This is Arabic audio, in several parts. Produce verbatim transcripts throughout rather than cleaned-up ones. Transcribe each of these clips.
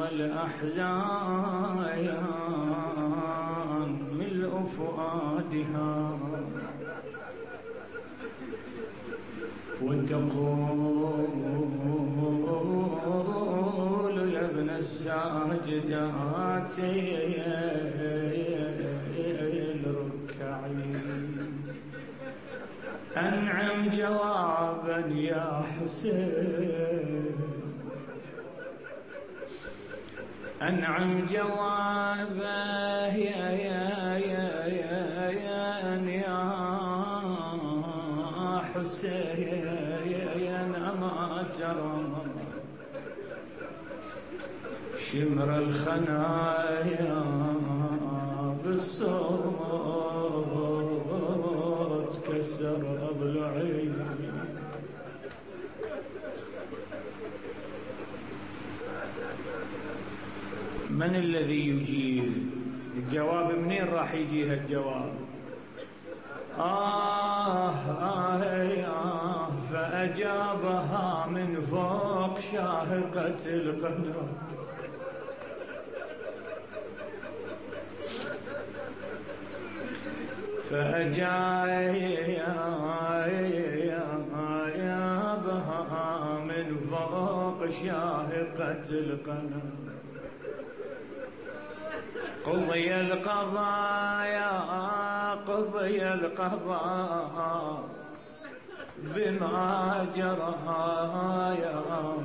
والأحزان ملء فؤادها وتقول يا ابن الساجدات الركعي أنعم جوابا يا حسين أنعم جوابا يا يا يا يا يا حسين أما ترى شمر الخنايا بالصوت كسر أضلعي من الذي يجيب الجواب؟ منين راح يجي هالجواب؟ آه آه آه فأجابها من فوق شاهقة القمر فأجابها من فوق شاهقة القمر قضي القضاء يا قضي القضاء بما جرى يا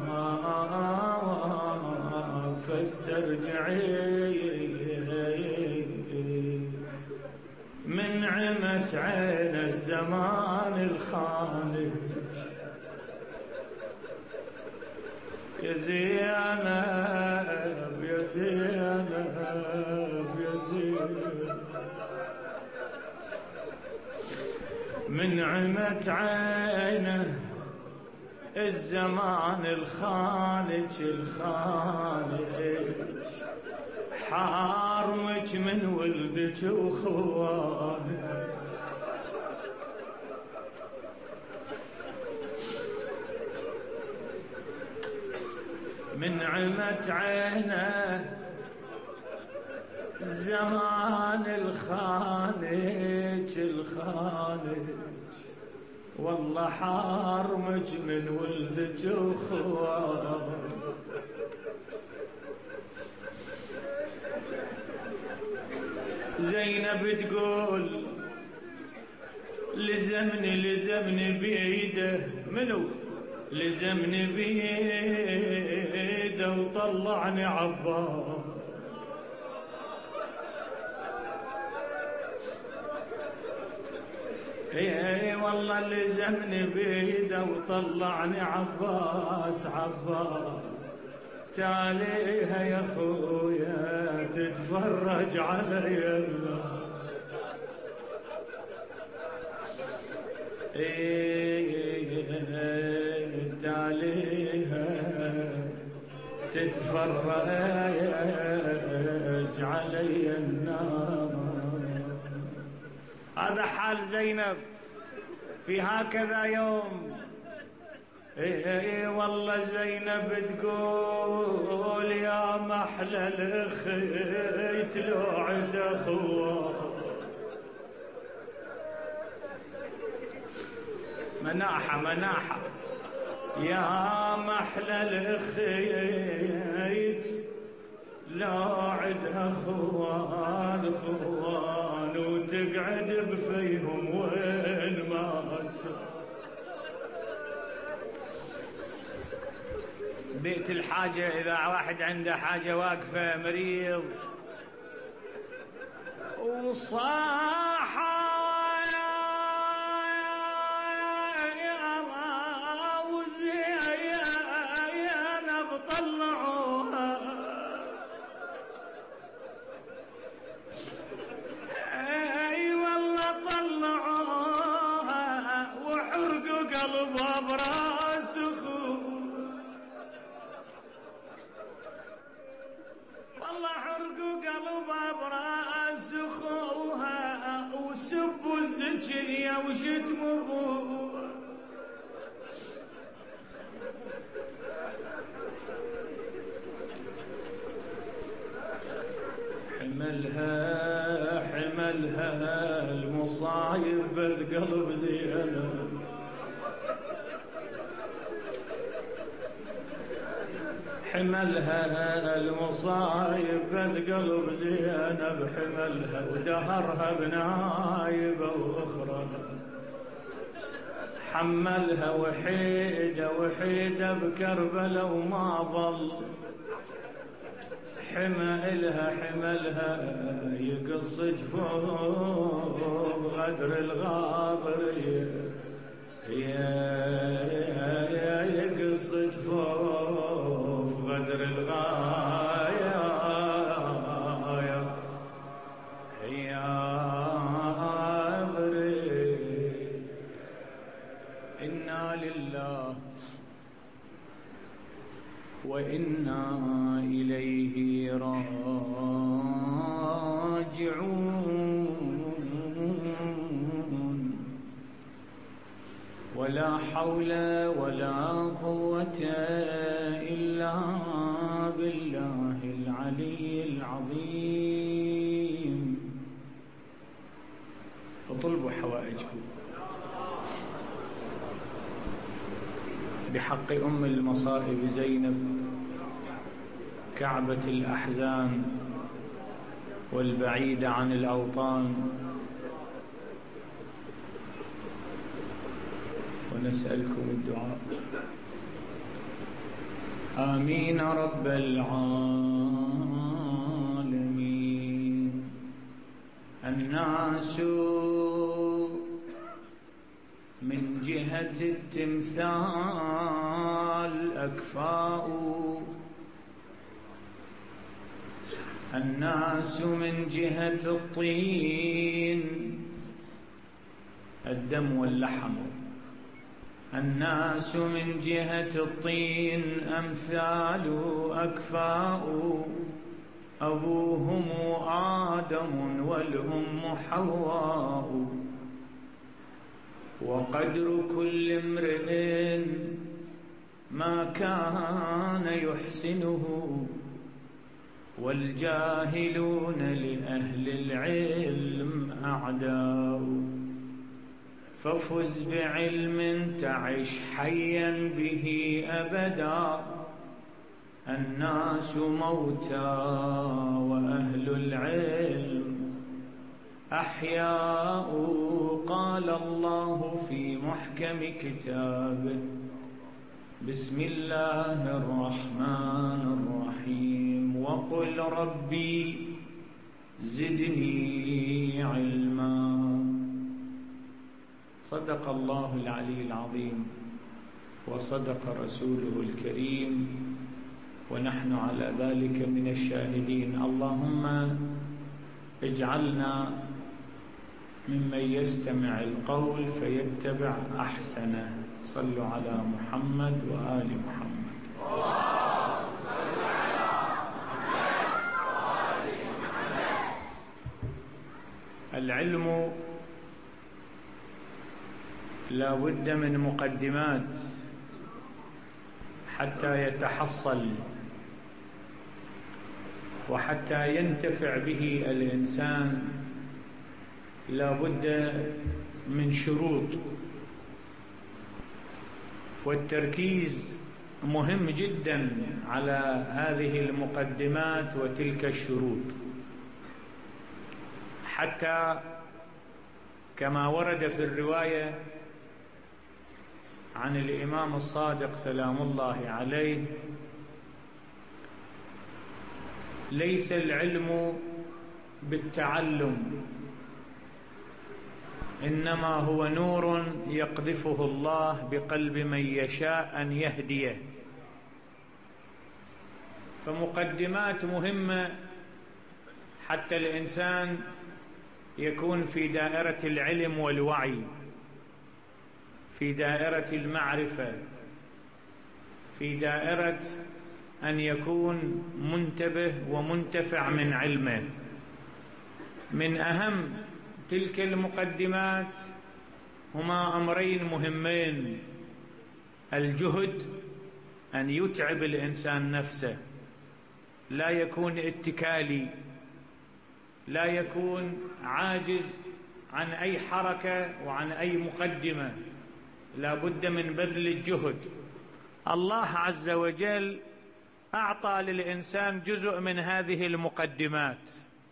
فاسترجعي من عمة عين الزمان الخالد يا زينب يا زينب يا زينب من عمة عينه الزمان الخالد الخالد حارمك من ولدك وخوانك من عمة عينه الزمان الخالد الخالد والله حارمك من ولدك وخوانك زينب تقول لزمني لزمني بيده منو لزمني بيده وطلعني عباس اي والله لزمني بيده وطلعني عباس عباس تاليها يا خويا تتفرج علي الله ايه تاليها تتفرج علي النار. هذا حال زينب في هكذا يوم. ايه ايه والله زينب تقول يا محلى الخيت لوعة اخوه مناحة مناحة يا محلى الخيت لوعدها خوان خوان وتقعد بفيهم وين ما بيت الحاجة إذا واحد عنده حاجة واقفة مريض وصاحة يا وزينب طلعوها اي والله طلعوها وحرقوا قلبها براس اخوه والله حرقوا قلبها براس اخوها وسبوا الزكية وشتموا حملها حملها المصايب بس قلب زينب، حملها المصايب بس قلب زينب، حملها ودهرها بنايبة وأخرى، حملها وحيدة وحيدة بكربلة وما ظل، حملها حملها يقص جفوف غدر الغاضرية، يا يا يقص جفوف غدر الغاية، يا أبري إنا لله وإنا إليه راجعون، ولا حول ولا قوة إلا بالله العلي العظيم. اطلبوا حوائجكم بحق أم المصائب زينب كعبة الأحزان والبعيدة عن الأوطان، ونسألكم الدعاء. آمين رب العالمين. الناس من جهة التمثال أكفاء، الناس من جهة الطين الدم واللحم، الناس من جهة الطين أمثال أكفاء، أبوهم آدم والأم حواء، وقدر كل امرئ ما كان يحسنه، والجاهلون لأهل العلم أعداء، ففز بعلم تعش حيا به أبدا، الناس موتى وأهل العلم أحياء. قال الله في محكم كتابه: بسم الله الرحمن الرحيم، وقل ربي زدني علما. صدق الله العلي العظيم وصدق رسوله الكريم، ونحن على ذلك من الشاهدين. اللهم اجعلنا ممن يستمع القول فيتبع أحسنه. صلوا على محمد وآل محمد. اللهم صل على محمد وآل محمد. العلم لا بد من مقدمات حتى يتحصل وحتى ينتفع به الإنسان لا بد من شروط، والتركيز مهم جدا على هذه المقدمات وتلك الشروط، حتى كما ورد في الرواية عن الإمام الصادق سلام الله عليه: ليس العلم بالتعلم، إنما هو نور يقذفه الله بقلب من يشاء أن يهديه. فمقدمات مهمة حتى الإنسان يكون في دائرة العلم والوعي، في دائرة المعرفة، في دائرة أن يكون منتبه ومنتفع من علمه. من أهم تلك المقدمات هما أمرين مهمين: الجهد، أن يتعب الإنسان نفسه، لا يكون اتكالي، لا يكون عاجز عن أي حركة وعن أي مقدمة، لا بد من بذل الجهد. الله عز وجل أعطى للإنسان جزء من هذه المقدمات.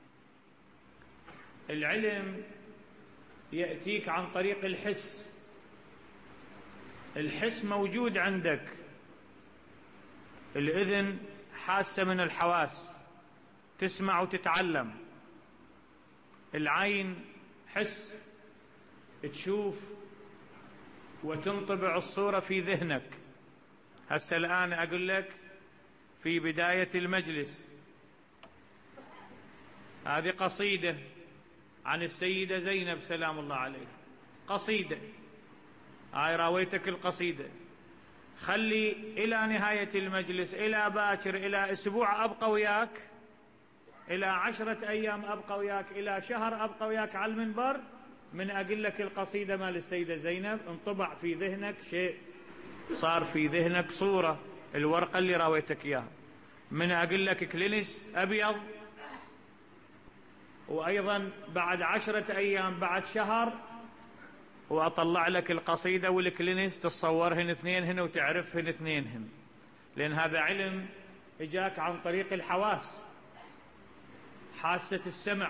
العلم يأتيك عن طريق الحس، الحس موجود عندك، الإذن حاسة من الحواس، تسمع وتتعلم، العين حس، تشوف وتنطبع الصورة في ذهنك. هسه الآن أقول لك في بداية المجلس هذه قصيدة عن السيدة زينب سلام الله عليها، قصيدة، هاي راويتك القصيدة، خلي إلى نهاية المجلس، إلى باكر، إلى أسبوع أبقى وياك، إلى عشرة أيام أبقى وياك، إلى شهر أبقى وياك على المنبر، من أقول لك القصيدة مال السيدة زينب انطبع في ذهنك شيء، صار في ذهنك صورة، الورقة اللي راويتك إياها. من أقول لك كلينس أبيض، وأيضا بعد عشرة أيام، بعد شهر، وأطلع لك القصيدة والكلينس تتصورهن اثنينهن وتعرفهن اثنينهن، لأن هذا علم إجاك عن طريق الحواس، حاسة السمع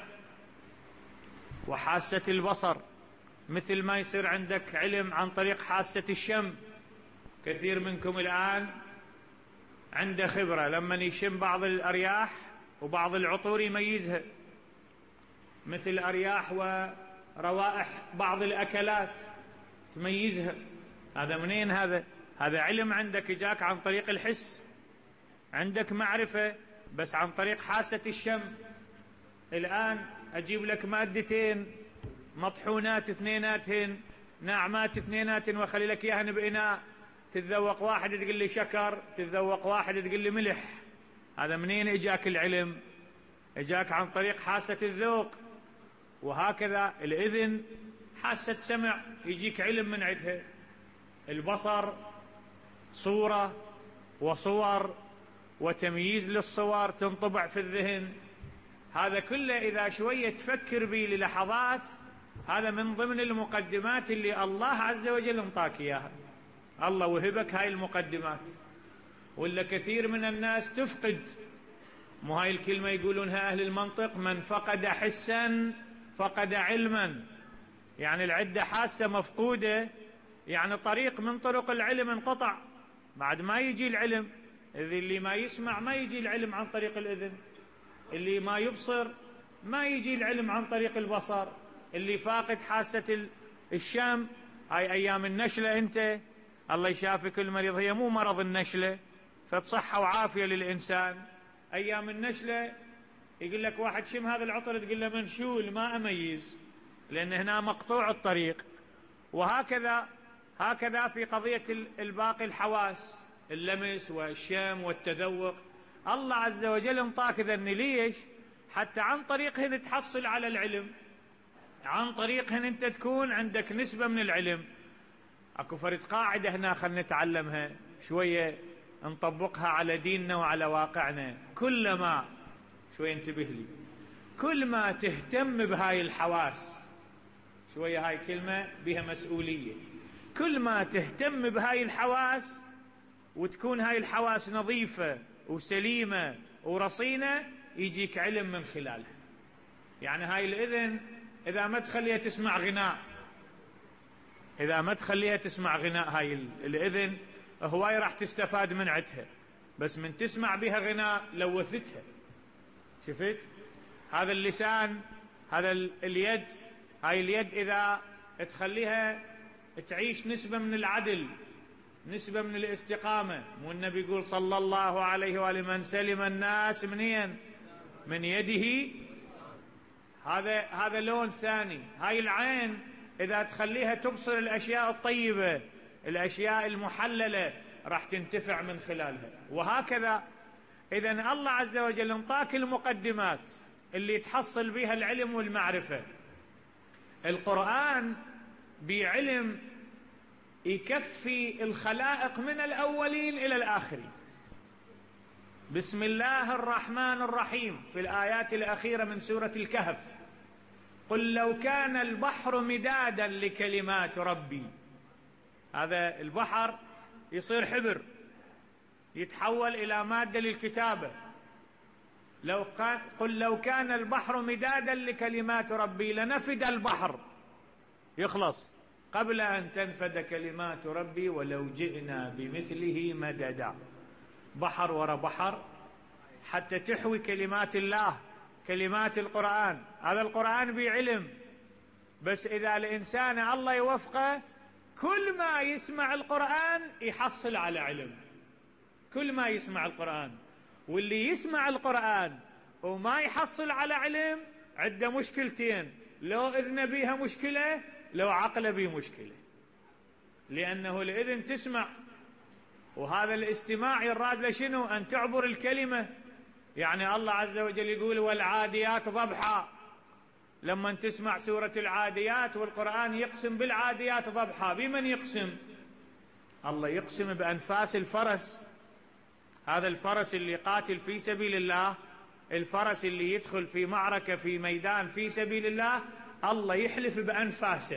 وحاسة البصر، مثل ما يصير عندك علم عن طريق حاسة الشم. كثير منكم الآن عنده خبرة لما يشم بعض الأرياح وبعض العطور يميزها، مثل أرياح وروائح بعض الأكلات تميزها. هذا منين هذا؟ هذا علم عندك جاك عن طريق الحس، عندك معرفة بس عن طريق حاسة الشم. الآن أجيب لك مادتين مطحونات اثنيناتهن، ناعمات اثنيناتهن، وأخلي لك إياهن بإناء، تتذوق واحد تقول لي شكر، تتذوق واحد تقول لي ملح. هذا منين إجاك العلم؟ إجاك عن طريق حاسة الذوق. وهكذا الإذن حاسة سمع، يجيك علم من عندها. البصر صورة وصور وتمييز للصور تنطبع في الذهن. هذا كله إذا شوية تفكر به للحظات، هذا من ضمن المقدمات اللي الله عز وجل انطاك إياها. الله وهبك هاي المقدمات، ولا كثير من الناس تفقد. مو هاي الكلمة يقولونها أهل المنطق: من فقد حسا فقد علما. يعني العدة حاسة مفقودة، يعني طريق من طرق العلم انقطع، بعد ما يجي العلم. اللي ما يسمع ما يجي العلم عن طريق الإذن، اللي ما يبصر ما يجي العلم عن طريق البصر، اللي فاقد حاسة الشم. هاي أيام النشلة أنت الله يشافي كل مريض، هي مو مرض النشلة، فبصحة وعافية للإنسان. أيام النشلة يقول لك واحد شم هذا العطر، تقول له منشول، ما أميز، لأن هنا مقطوع الطريق. وهكذا هكذا في قضية الباقي الحواس، اللمس والشم والتذوق. الله عز وجل انطاك ذن، ليش؟ حتى عن طريقهن تحصل على العلم، عن طريقهن انت تكون عندك نسبة من العلم. اكو فرد قاعدة هنا خلنا نتعلمها شوية، نطبقها على ديننا وعلى واقعنا. كلما شوية انتبه لي، كل ما تهتم بهاي الحواس، شوية هاي كلمة بها مسؤولية، كل ما تهتم بهاي الحواس وتكون هاي الحواس نظيفة وسليمة ورصينة، يجيك علم من خلالها. يعني هاي الإذن إذا ما تخليها تسمع غناء، إذا ما تخليها تسمع غناء هاي الإذن، هواي راح تستفاد من عدها، بس من تسمع بها غناء لوثتها. شفت؟ هذا اللسان، هذا اليد، هاي اليد إذا تخليها تعيش نسبة من العدل، نسبة من الاستقامة. مو النبي يقول صلى الله عليه وآله: من سلم الناس منين؟ من يده. هذا هذا لون ثاني. هاي العين إذا تخليها تبصر الأشياء الطيبة، الأشياء المحللة، راح تنتفع من خلالها. وهكذا إذن الله عز وجل انطاك المقدمات اللي تحصل بها العلم والمعرفة. القرآن بعلم يكفي الخلائق من الأولين إلى الآخرين، بسم الله الرحمن الرحيم في الآيات الأخيرة من سورة الكهف: قل لو كان البحر مدادا لكلمات ربي. هذا البحر يصير حبر، يتحول إلى مادة للكتابة. لو كان قل لو كان البحر مدادا لكلمات ربي لنفد البحر، يخلص قبل أن تنفد كلمات ربي ولو جئنا بمثله مددا. بحر ورا بحر حتى تحوي كلمات الله، كلمات القرآن. هذا القرآن بعلم، بس إذا الإنسان الله يوفقه كل ما يسمع القرآن يحصل على علم، كل ما يسمع القرآن. واللي يسمع القرآن وما يحصل على علم عنده مشكلتين: لو إذن بيها مشكلة، لو عقل بيه مشكلة. لأنه الإذن تسمع، وهذا الاستماع يراد لشنو؟ أن تعبر الكلمة. يعني الله عز وجل يقول: والعاديات ضبحا. لما تسمع سورة العاديات والقرآن يقسم بالعاديات ضبحا، بمن يقسم؟ الله يقسم بأنفاس الفرس. هذا الفرس اللي قاتل في سبيل الله، الفرس اللي يدخل في معركة في ميدان في سبيل الله، الله يحلف بأنفاسه.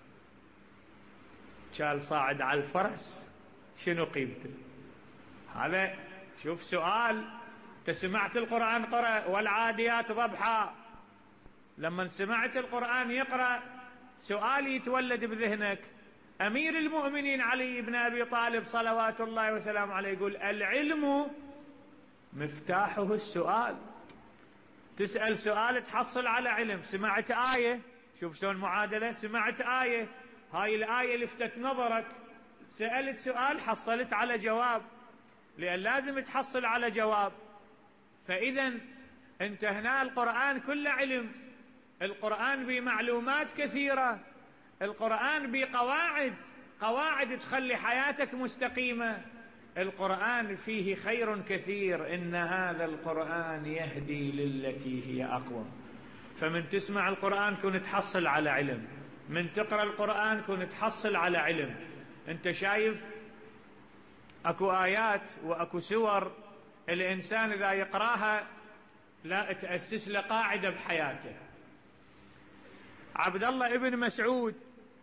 شال صاعد على الفرس شنو قيمته؟ هذا شوف سؤال. تسمعت القرآن قرأ والعاديات ضبحا، لما سمعت القرآن يقرأ سؤال يتولد بذهنك. أمير المؤمنين علي بن أبي طالب صلوات الله وسلامه عليه يقول: العلم مفتاحه السؤال. تسأل سؤال تحصل على علم. سمعت آية، شوف شلون معادلة، سمعت آية، هاي الآية لفتت نظرك، سألت سؤال حصلت على جواب، لأن لازم تحصل على جواب. فإذا انت هنا القرآن كله علم، القرآن بمعلومات كثيرة، القرآن بقواعد، قواعد تخلي حياتك مستقيمة. القرآن فيه خير كثير، إن هذا القرآن يهدي للتي هي أقوم. فمن تسمع القرآن كن تحصل على علم، من تقرأ القرآن كن تحصل على علم. انت شايف اكو آيات واكو سور الإنسان إذا يقراها لا تأسس له قاعدة بحياته. عبد الله ابن مسعود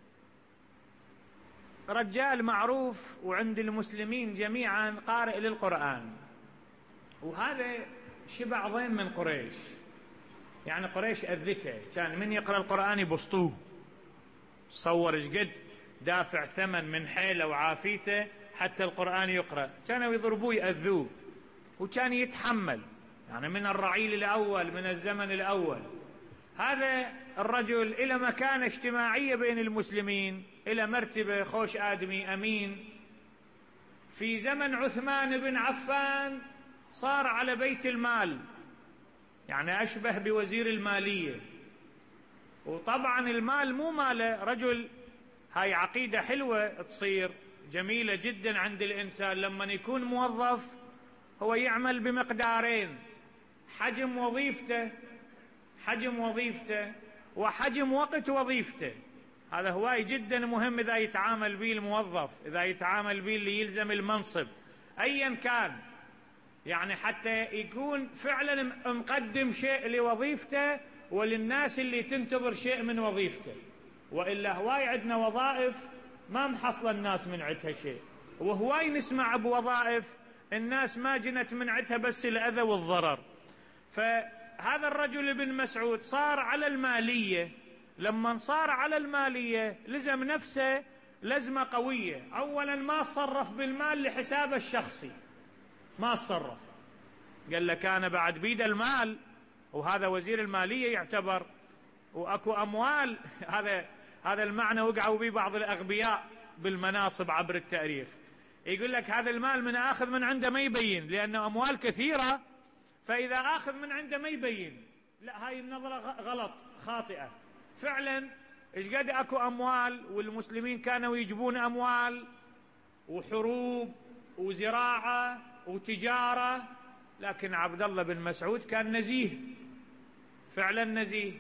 رجال معروف وعند المسلمين جميعا قارئ للقرآن، وهذا شبع ضيم من قريش. يعني قريش أذته، كان من يقرأ القرآن يبسطوه. تصور ايش قد دافع ثمن من حيله وعافيته حتى القرآن يقرأ. كانوا يضربوه يأذوه، وكان يتحمل، يعني من الرعيل الأول، من الزمن الأول. هذا الرجل إلى مكانة اجتماعية بين المسلمين، إلى مرتبة خوش آدمي أمين. في زمن عثمان بن عفان صار على بيت المال، يعني أشبه بوزير المالية. وطبعا المال مو ماله رجل، هاي عقيدة حلوة تصير جميلة جدا عند الإنسان. لما يكون موظف هو يعمل بمقدارين: حجم وظيفته، حجم وظيفته وحجم وقت وظيفته. هذا هواي جدا مهم إذا يتعامل به الموظف، إذا يتعامل به اللي يلزم المنصب أيا كان، يعني حتى يكون فعلا مقدم شيء لوظيفته وللناس اللي تنتظر شيء من وظيفته. وإلا هواي عندنا وظائف ما محصل الناس من عدها شيء، وهواي نسمع بوظائف الناس ما جنت من عدها بس الأذى والضرر. فهذا الرجل ابن مسعود صار على المالية. لما صار على المالية لزم نفسه لزمة قوية. أولا ما صرف بالمال لحسابه الشخصي، ما صرف، قال لك أنا بعد بيد المال، وهذا وزير المالية يعتبر، وأكو أموال. هذا هذا المعنى وقعوا به بعض الأغبياء بالمناصب عبر التاريخ. يقول لك هذا المال من آخذ من عنده ما يبين، لأنه أموال كثيرة، فإذا آخذ من عنده ما يبين. لا، هاي النظرة غلط خاطئة. فعلا إيش قد أكو أموال، والمسلمين كانوا يجيبون أموال وحروب وزراعة وتجارة، لكن عبد الله بن مسعود كان نزيه، فعلا نزيه.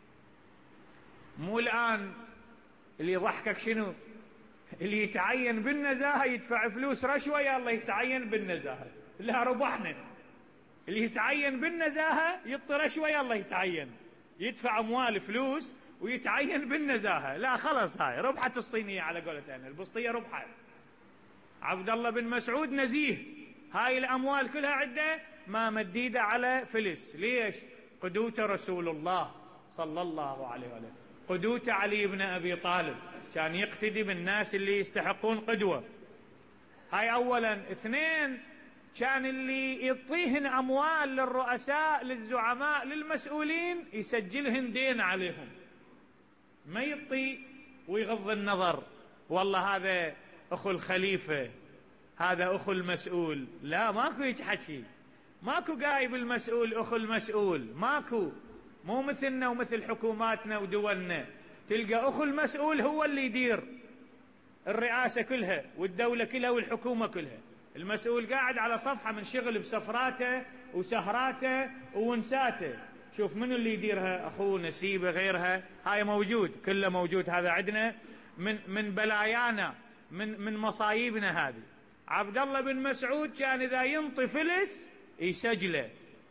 مو الآن اللي يضحكك شنو؟ اللي يتعين بالنزاهة يدفع فلوس رشوة، يا الله يتعين بالنزاهة، لا ربحنا. اللي يتعين بالنزاهة يضطر شوي الله يتعين، يدفع أموال فلوس ويتعين بالنزاهة. لا خلص، هاي ربحت الصينية على قولتنا، البسطية ربحت. عبد الله بن مسعود نزيه، هاي الأموال كلها عنده ما مديدة على فلس. ليش؟ قدوة رسول الله صلى الله عليه وسلم، قدوة علي بن أبي طالب، كان يقتدي بالناس اللي يستحقون قدوة. هاي أولا. اثنين، كان اللي يعطيهن أموال للرؤساء للزعماء للمسؤولين يسجلهن دين عليهم، ما يعطي ويغض النظر والله هذا أخو الخليفة هذا أخو المسؤول. لا، ماكو يتحكي، ماكو قايب المسؤول أخو المسؤول، ماكو. مو مثلنا ومثل حكوماتنا ودولنا، تلقى أخو المسؤول هو اللي يدير الرئاسة كلها والدولة كلها والحكومة كلها. المسؤول قاعد على صفحة من شغل بسفراته وسهراته وونساته، شوف منو اللي يديرها، أخوه نسيبه غيرها. هاي موجود، كله موجود. هذا عندنا من من بلايانا، من من مصايبنا هذه. عبد الله بن مسعود كان إذا ينطي فلس يسجله.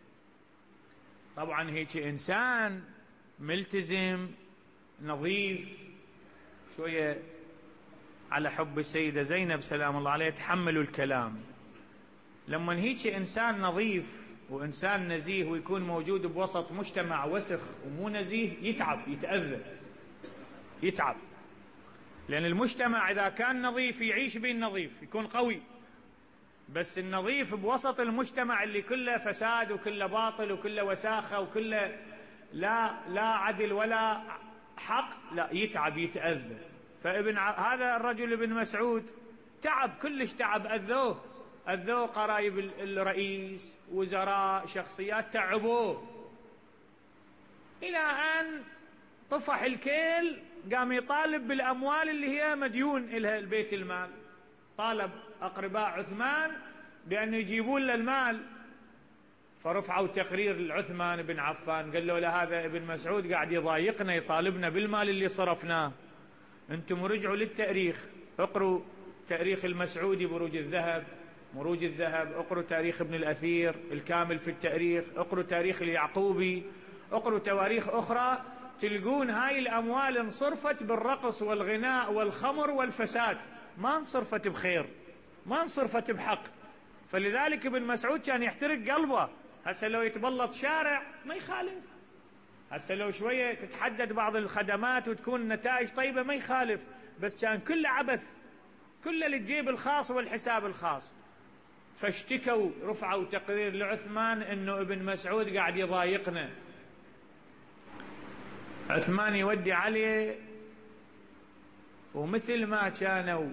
طبعا هيك إنسان ملتزم نظيف شوية، على حب السيدة زينب سلام الله عليها تحملوا الكلام. لما هيك إنسان نظيف وإنسان نزيه ويكون موجود بوسط مجتمع وسخ ومو نزيه يتعب، يتأذى، يتعب. لأن المجتمع إذا كان نظيف يعيش به النظيف يكون قوي، بس النظيف بوسط المجتمع اللي كله فساد وكله باطل وكله وساخة وكله لا لا عدل ولا حق، لا يتعب، يتأذى. فابن ع... هذا الرجل ابن مسعود تعب، كلش تعب، أذوه أذوه قرايب الرئيس، وزراء، شخصيات تعبوه، إلى أن طفح الكيل، قام يطالب بالأموال اللي هي مديون إلها البيت المال. طالب أقرباء عثمان بأن يجيبون له المال، فرفعوا تقرير لعثمان بن عفان، قال له لا، هذا ابن مسعود قاعد يضايقنا، يطالبنا بالمال اللي صرفناه. انتم رجعوا للتاريخ، اقروا تاريخ المسعودي بروج الذهب، مروج الذهب، اقروا تاريخ ابن الأثير الكامل في التاريخ، اقروا تاريخ اليعقوبي، اقروا تواريخ أخرى، تلقون هاي الأموال انصرفت بالرقص والغناء والخمر والفساد، ما انصرفت بخير، ما انصرفت بحق. فلذلك ابن مسعود كان يحترق قلبه. هسه لو يتبلط شارع ما يخالف، هسه لو شوية تتحدد بعض الخدمات وتكون نتائج طيبة ما يخالف، بس كان كله عبث، كله للجيب الخاص والحساب الخاص. فاشتكوا، رفعوا تقرير لعثمان انه ابن مسعود قاعد يضايقنا. عثمان يودي عليه، ومثل ما كانوا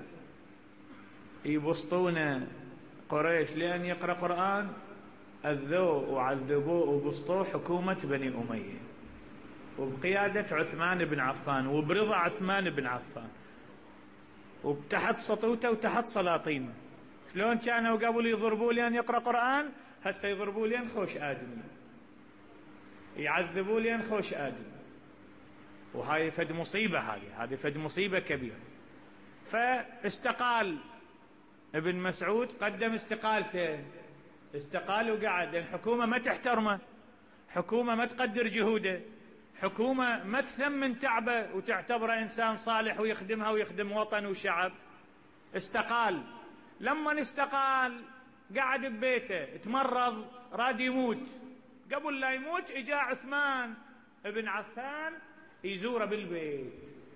يبسطون قريش لأن يقرأ قرآن، أذوه وعذبوه وبسطوه حكومة بني أمية وبقيادة عثمان بن عفان وبرضا عثمان بن عفان وبتحت سطوته وتحت سلاطينه. شلون كانوا قبل يضربوا لين يقرأ قرآن، هسه يضربوا لين خوش آدمي، يعذبوا لين خوش آدمي. وهاي فد مصيبة، هذه هذه فد مصيبة كبيرة. فاستقال ابن مسعود، قدم استقالته، استقال وقعد، لأن حكومة ما تحترمه، حكومة ما تقدر جهوده، حكومة ما تثمن تعبه وتعتبره إنسان صالح ويخدمها ويخدم وطن وشعب. استقال. لما استقال قعد ببيته، تمرض، راد يموت. قبل لا يموت اجا عثمان بن عفان يزوره بالبيت،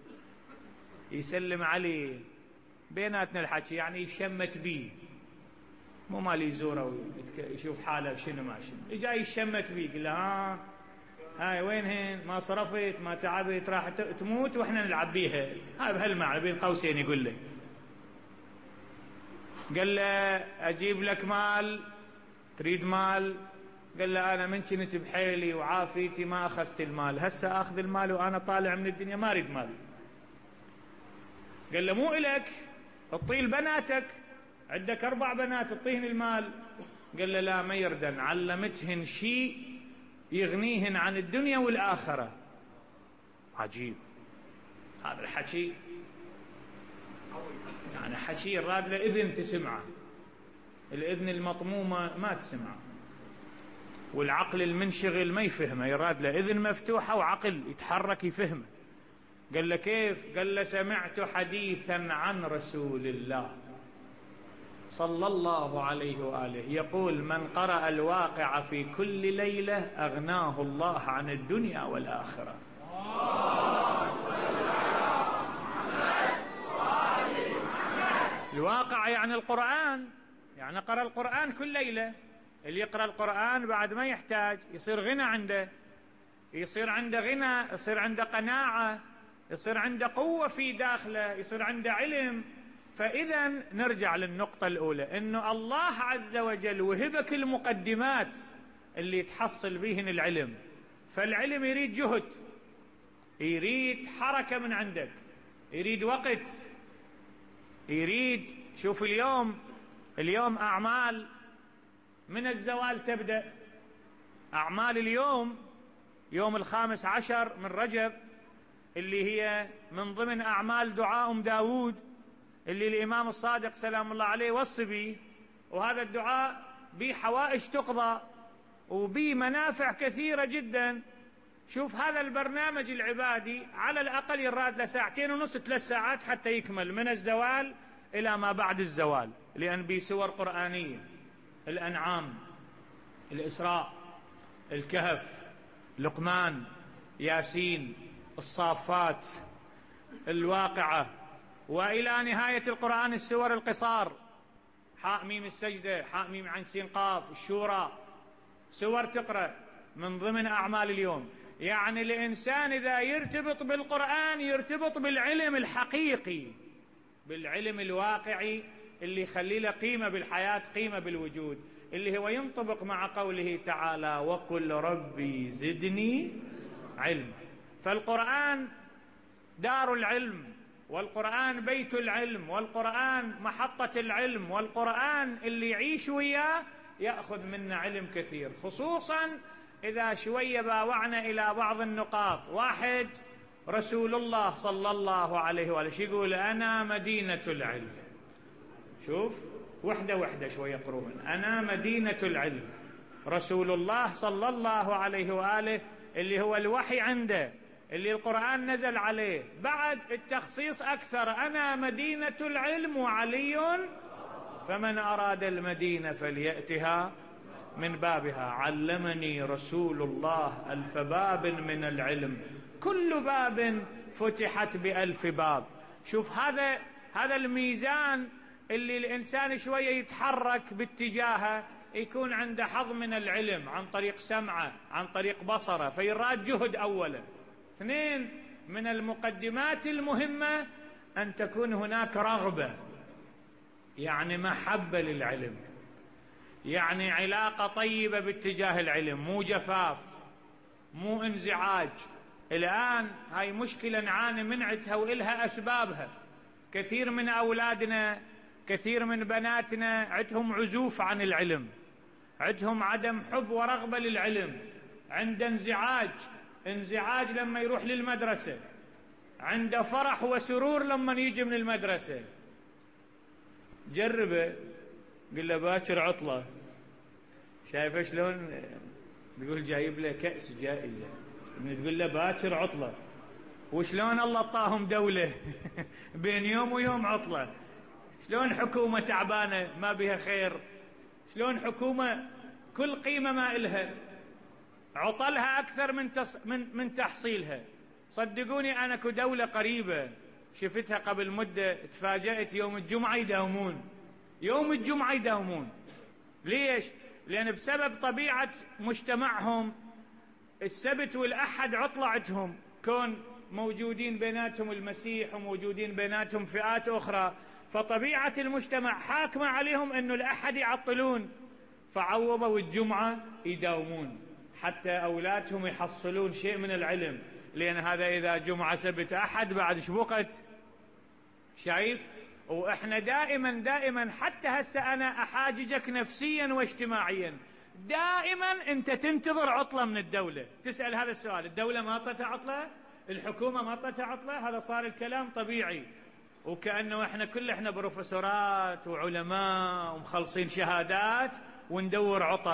يسلم عليه، بيناتنا الحكي يعني يشمت بيه، مو مال يزوره ويشوف حاله شنو ما شنو، اجا يشمت بيه، قال له ها هاي وينهن، ما صرفت، ما تعبت، راح تموت واحنا نلعب بيها. هاي بهالمعنى بين قوسين يقول له. قال له اجيب لك مال، تريد مال؟ قال له انا من كنت بحيلي وعافيتي ما اخذت المال، هسه اخذ المال وانا طالع من الدنيا ما اريد مال. قال له مو الك، اعطيه لبناتك، عندك اربع بنات اعطيهن المال. قال له لا ما يردن، علمتهن شيء يغنيهن عن الدنيا والآخرة. عجيب هذا الحكي، يعني حكي الراد له إذن تسمعه، الإذن المطمومة ما تسمعه. والعقل المنشغل ما يفهمه، يراد له إذن مفتوحة وعقل يتحرك يفهمه. قال له كيف؟ قال له سمعت حديثا عن رسول الله صلى الله عليه وآله يقول من قرأ الواقع في كل ليلة أغناه الله عن الدنيا والآخرة. الواقع يعني القرآن، يعني قرأ القرآن كل ليلة. اللي يقرأ القرآن بعد ما يحتاج، يصير غنى عنده، يصير عنده غنى، يصير عنده قناعة، يصير عنده قوة في داخله، يصير عنده علم. فإذا نرجع للنقطة الأولى، إنه الله عز وجل وهبك المقدمات اللي تحصل بهن العلم. فالعلم يريد جهد، يريد حركة من عندك، يريد وقت، يريد. شوف اليوم اليوم أعمال من الزوال تبدأ. أعمال اليوم يوم الخامس عشر من رجب اللي هي من ضمن أعمال دعاء أم داود اللي الإمام الصادق سلام الله عليه وصي به، وهذا الدعاء به حوائج تقضى وبه منافع كثيرة جدا. شوف هذا البرنامج العبادي على الأقل يراد له ساعتين ونص ثلاث ساعات حتى يكمل من الزوال إلى ما بعد الزوال، لأن به سور قرآنية: الأنعام، الإسراء، الكهف، لقمان، ياسين، الصافات، الواقعة، وإلى نهاية القرآن السور القصار: حاء ميم السجدة، حاء ميم عين سين قاف، الشورى. سور تقرأ من ضمن أعمال اليوم. يعني الإنسان إذا يرتبط بالقرآن يرتبط بالعلم الحقيقي، بالعلم الواقعي اللي يخلي له قيمة بالحياة، قيمة بالوجود، اللي هو ينطبق مع قوله تعالى: وقل ربي زدني علم. فالقرآن دار العلم، والقرآن بيت العلم، والقرآن محطة العلم، والقرآن اللي يعيش وياه يأخذ منا علم كثير، خصوصا إذا شوية باوعنا إلى بعض النقاط. واحد رسول الله صلى الله عليه وآله شو يقول؟ أنا مدينة العلم. شوف وحدة وحدة شوية قرون. أنا مدينة العلم. رسول الله صلى الله عليه وآله اللي هو الوحي عنده، اللي القرآن نزل عليه. بعد التخصيص أكثر: أنا مدينة العلم وعلي فمن أراد المدينة فليأتها من بابها. علمني رسول الله ألف باب من العلم، كل باب فتحت بألف باب. شوف هذا هذا الميزان اللي الإنسان شوية يتحرك باتجاهه، يكون عنده حظ من العلم عن طريق سمعه، عن طريق بصره، فيراد جهد أولا. اثنين، من المقدمات المهمة أن تكون هناك رغبة، يعني محبة للعلم، يعني علاقة طيبة باتجاه العلم، مو جفاف، مو انزعاج. الآن هاي مشكلة نعاني من عدها وإلها أسبابها. كثير من أولادنا، كثير من بناتنا عندهم عزوف عن العلم، عندهم عدم حب ورغبة للعلم، عنده انزعاج انزعاج لما يروح للمدرسة، عنده فرح وسرور لما يجي من المدرسة. جربه، قل له باكر عطلة، شايفه شلون تقول جايب له كأس جائزة، تقول له باكر عطلة، وشلون الله طاهم دولة بين يوم ويوم عطلة. شلون حكومة تعبانة ما بها خير، شلون حكومة كل قيمة ما إلها، عطلها أكثر من, تص... من... من تحصيلها. صدقوني أنا كدولة قريبة شفتها قبل مدة، تفاجأت يوم الجمعة يداومون، يوم الجمعة يداومون. ليش؟ لأن بسبب طبيعة مجتمعهم السبت والأحد عطلة عندهم، كون موجودين بيناتهم المسيح وموجودين بيناتهم فئات أخرى، فطبيعة المجتمع حاكمة عليهم أنه الأحد يعطلون، فعوضوا الجمعة يداومون حتى أولادهم يحصلون شيء من العلم. لأن هذا إذا جمعة سبت أحد بعد شبقت. شايف؟ وإحنا دائما دائما حتى هسه أنا أحاججك نفسيا واجتماعيا، دائما أنت تنتظر عطلة من الدولة. تسأل هذا السؤال: الدولة ما أعطتها عطلة؟ الحكومة ما أعطتها عطلة؟ هذا صار الكلام طبيعي، وكأنه إحنا كل إحنا بروفيسورات وعلماء ومخلصين شهادات وندور عطل.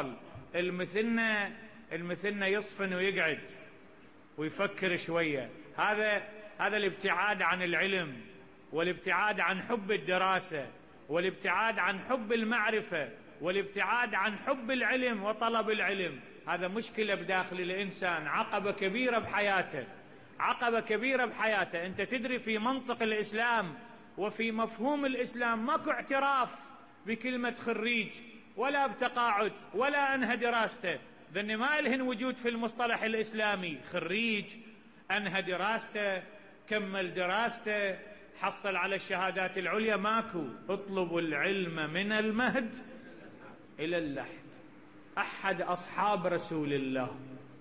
المثنى المثنى يصفن ويقعد ويفكر شوية. هذا هذا الابتعاد عن العلم، والابتعاد عن حب الدراسة، والابتعاد عن حب المعرفة، والابتعاد عن حب العلم وطلب العلم. هذا مشكلة بداخل الإنسان، عقبة كبيرة بحياته، عقبة كبيرة بحياته. أنت تدري في منطق الإسلام وفي مفهوم الإسلام ماكو اعتراف بكلمة خريج ولا بتقاعد ولا أنهى دراسته، ذن ما لهن وجود في المصطلح الإسلامي. خريج أنهى دراسته، كمل دراسته، حصل على الشهادات العليا، ماكو. اطلبوا العلم من المهد إلى اللحد. أحد أصحاب رسول الله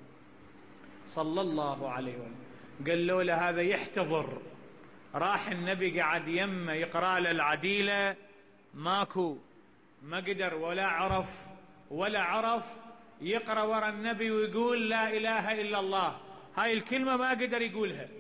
صلى الله عليه وسلم قالوا له هذا يحتضر، راح النبي قعد يمه يقرأ له العديلة، ماكو، ما قدر ولا عرف ولا عرف يقرأ ورا النبي ويقول لا إله إلا الله. هاي الكلمة ما قدر يقولها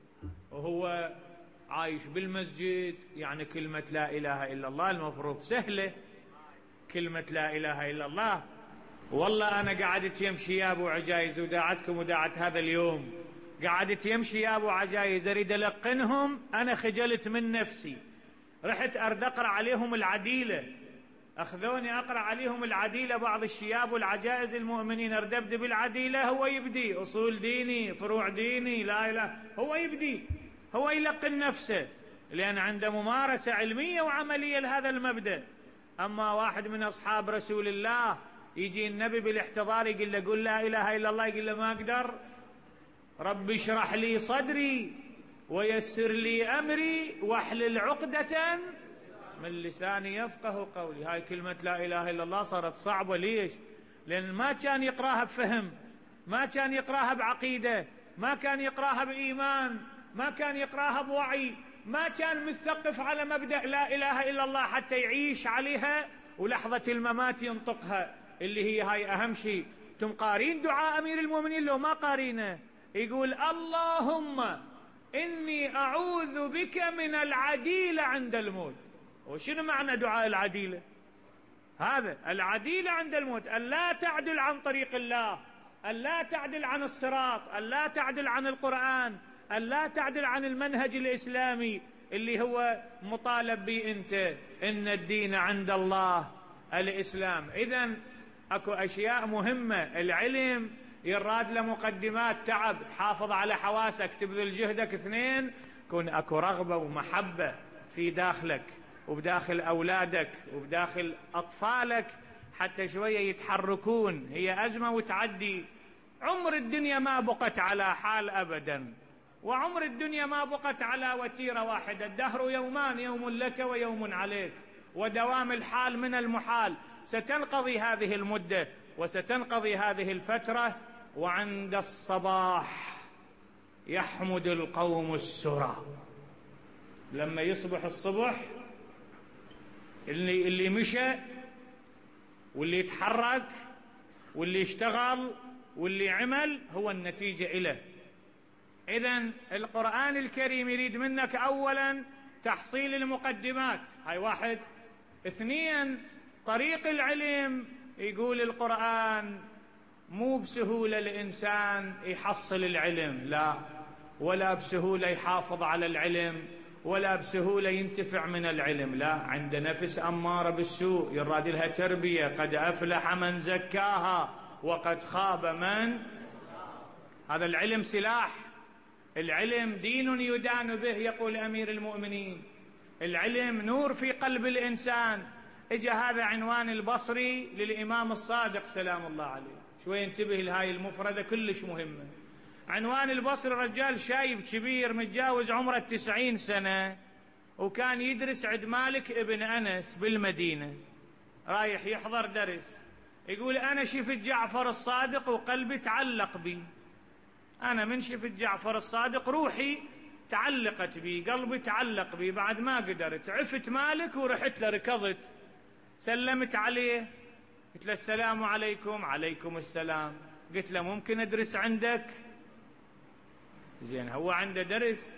وهو عايش بالمسجد. يعني كلمة لا إله إلا الله المفروض سهلة، كلمة لا إله إلا الله. والله أنا قعدت يمشي يا أبو عجايز وداعتكم وداعت هذا اليوم، قعدت يمشي يا أبو عجايز أريد ألقنهم، أنا خجلت من نفسي، رحت أرد أقرأ عليهم العديلة، أخذوني أقرأ عليهم العديلة. بعض الشياب والعجائز المؤمنين أردبد بالعديلة، هو يبدي أصول ديني، فروع ديني، لا إله، هو يبدي، هو يلقن نفسه، لأن عنده ممارسة علمية وعملية لهذا المبدأ. أما واحد من أصحاب رسول الله يجي النبي بالاحتضار يقول له قل لا إله إلا الله، يقول له ما أقدر. رب اشرح لي صدري ويسر لي أمري واحلل عقدة من لساني يفقه قولي. هاي كلمة لا إله إلا الله صارت صعبة. ليش؟ لأن ما كان يقراها بفهم، ما كان يقراها بعقيدة، ما كان يقراها بإيمان، ما كان يقراها بوعي، ما كان مثقف على مبدأ لا إله إلا الله حتى يعيش عليها ولحظة الممات ينطقها، اللي هي هاي أهم شيء. تم قارين دعاء أمير المؤمنين لو ما قارينه؟ يقول اللهم إني أعوذ بك من العديلة عند الموت. وشنو معنى دعاء العديلة؟ هذا العديلة عند الموت، أن لا تعدل عن طريق الله، أن لا تعدل عن الصراط، أن لا تعدل عن القرآن، أن لا تعدل عن المنهج الإسلامي اللي هو مطالب به أنت. إن الدين عند الله الإسلام. إذن أكو أشياء مهمة. العلم يراد له مقدمات، تعب، تحافظ على حواسك، تبذل جهدك. اثنين، كون أكو رغبة ومحبة في داخلك وبداخل أولادك وبداخل أطفالك حتى شوية يتحركون. هي أزمة وتعدي. عمر الدنيا ما بقت على حال أبدا، وعمر الدنيا ما بقت على وتيرة واحدة. الدهر يومان، يوم لك ويوم عليك، ودوام الحال من المحال. ستنقضي هذه المدة وستنقضي هذه الفترة، وعند الصباح يحمد القوم السرى. لما يصبح الصبح اللي, اللي مشى واللي يتحرك واللي يشتغل واللي عمل هو النتيجة إله. إذن القرآن الكريم يريد منك أولا تحصيل المقدمات، هاي واحد. اثنين، طريق العلم. يقول القرآن مو بسهولة الإنسان يحصل العلم، لا، ولا بسهولة يحافظ على العلم، ولا بسهولة ينتفع من العلم، لا. عند نفس أمارة بالسوء يراد لها تربية. قد أفلح من زكاها وقد خاب من. هذا العلم سلاح، العلم دين يدان به، يقول أمير المؤمنين. العلم نور في قلب الإنسان. إجا هذا عنوان البصري للإمام الصادق سلام الله عليه. شوي انتبه لهاي المفردة كلش مهمة. عنوان البصري رجال شايب كبير متجاوز عمره التسعين سنة، وكان يدرس عند مالك ابن أنس بالمدينة، رايح يحضر درس. يقول أنا شفت جعفر الصادق وقلبي تعلق بي. أنا من شفت جعفر الصادق روحي تعلقت بي، قلبي تعلق بي. بعد ما قدرت عفت مالك ورحت له، ركضت سلمت عليه، قلت له السلام عليكم. عليكم السلام. قلت له ممكن أدرس عندك؟ زين، هو عنده درس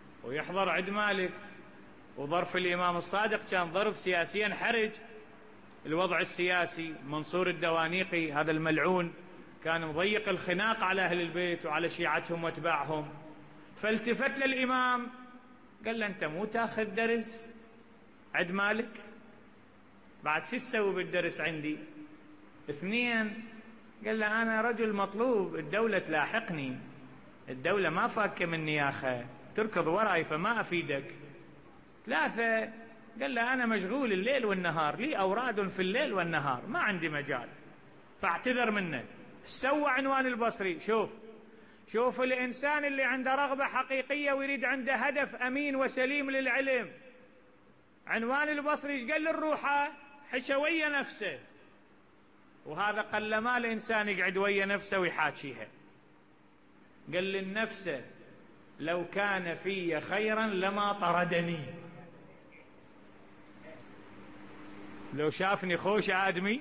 ويحضر عند مالك، وظرف الإمام الصادق كان ظرف سياسيا حرج. الوضع السياسي. منصور الدوانيقي هذا الملعون كان مضيق الخناق على أهل البيت وعلى شيعتهم واتباعهم، فالتفت للإمام قال له أنت مو تاخذ درس عند مالك؟ بعد شو تسوي بالدرس عندي؟ اثنين، قال له أنا رجل مطلوب، الدولة تلاحقني، الدولة ما فاكة مني يا أخي، تركض وراي فما أفيدك. ثلاثة، قال له أنا مشغول الليل والنهار، لي أوراد في الليل والنهار، ما عندي مجال، فاعتذر منه. سوى عنوان البصري. شوف شوف الإنسان اللي عنده رغبة حقيقية ويريد عنده هدف أمين وسليم للعلم، عنوان البصري ايش قال للروحة؟ حشى ويا نفسه، وهذا قل ما الإنسان يقعد ويا نفسه ويحاكيها. قال للنفس لو كان في خيرا لما طردني، لو شافني خوش آدمي،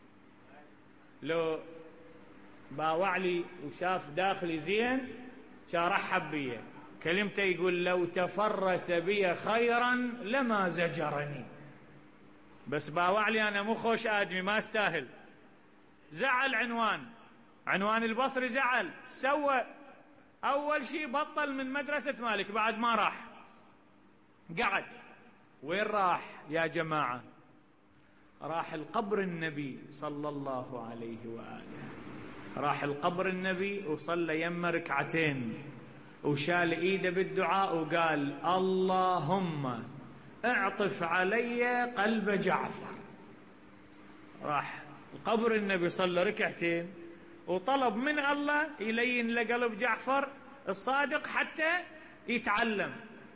لو باوعلي وشاف داخلي زين شا رحب بي. كلمته يقول لو تفرس بي خيرا لما زجرني، بس باوعلي أنا مو خوش آدمي ما استاهل. زعل عنوان عنوان البصري، زعل. سوى أول شيء بطل من مدرسة مالك بعد ما راح، قعد. وين راح يا جماعة؟ راح القبر النبي صلى الله عليه وآله، راح القبر النبي وصلى يم ركعتين وشال ايده بالدعاء وقال اللهم اعطف علي قلب جعفر. راح القبر النبي صلى ركعتين وطلب من الله يلين لقلب جعفر الصادق حتى يتعلم.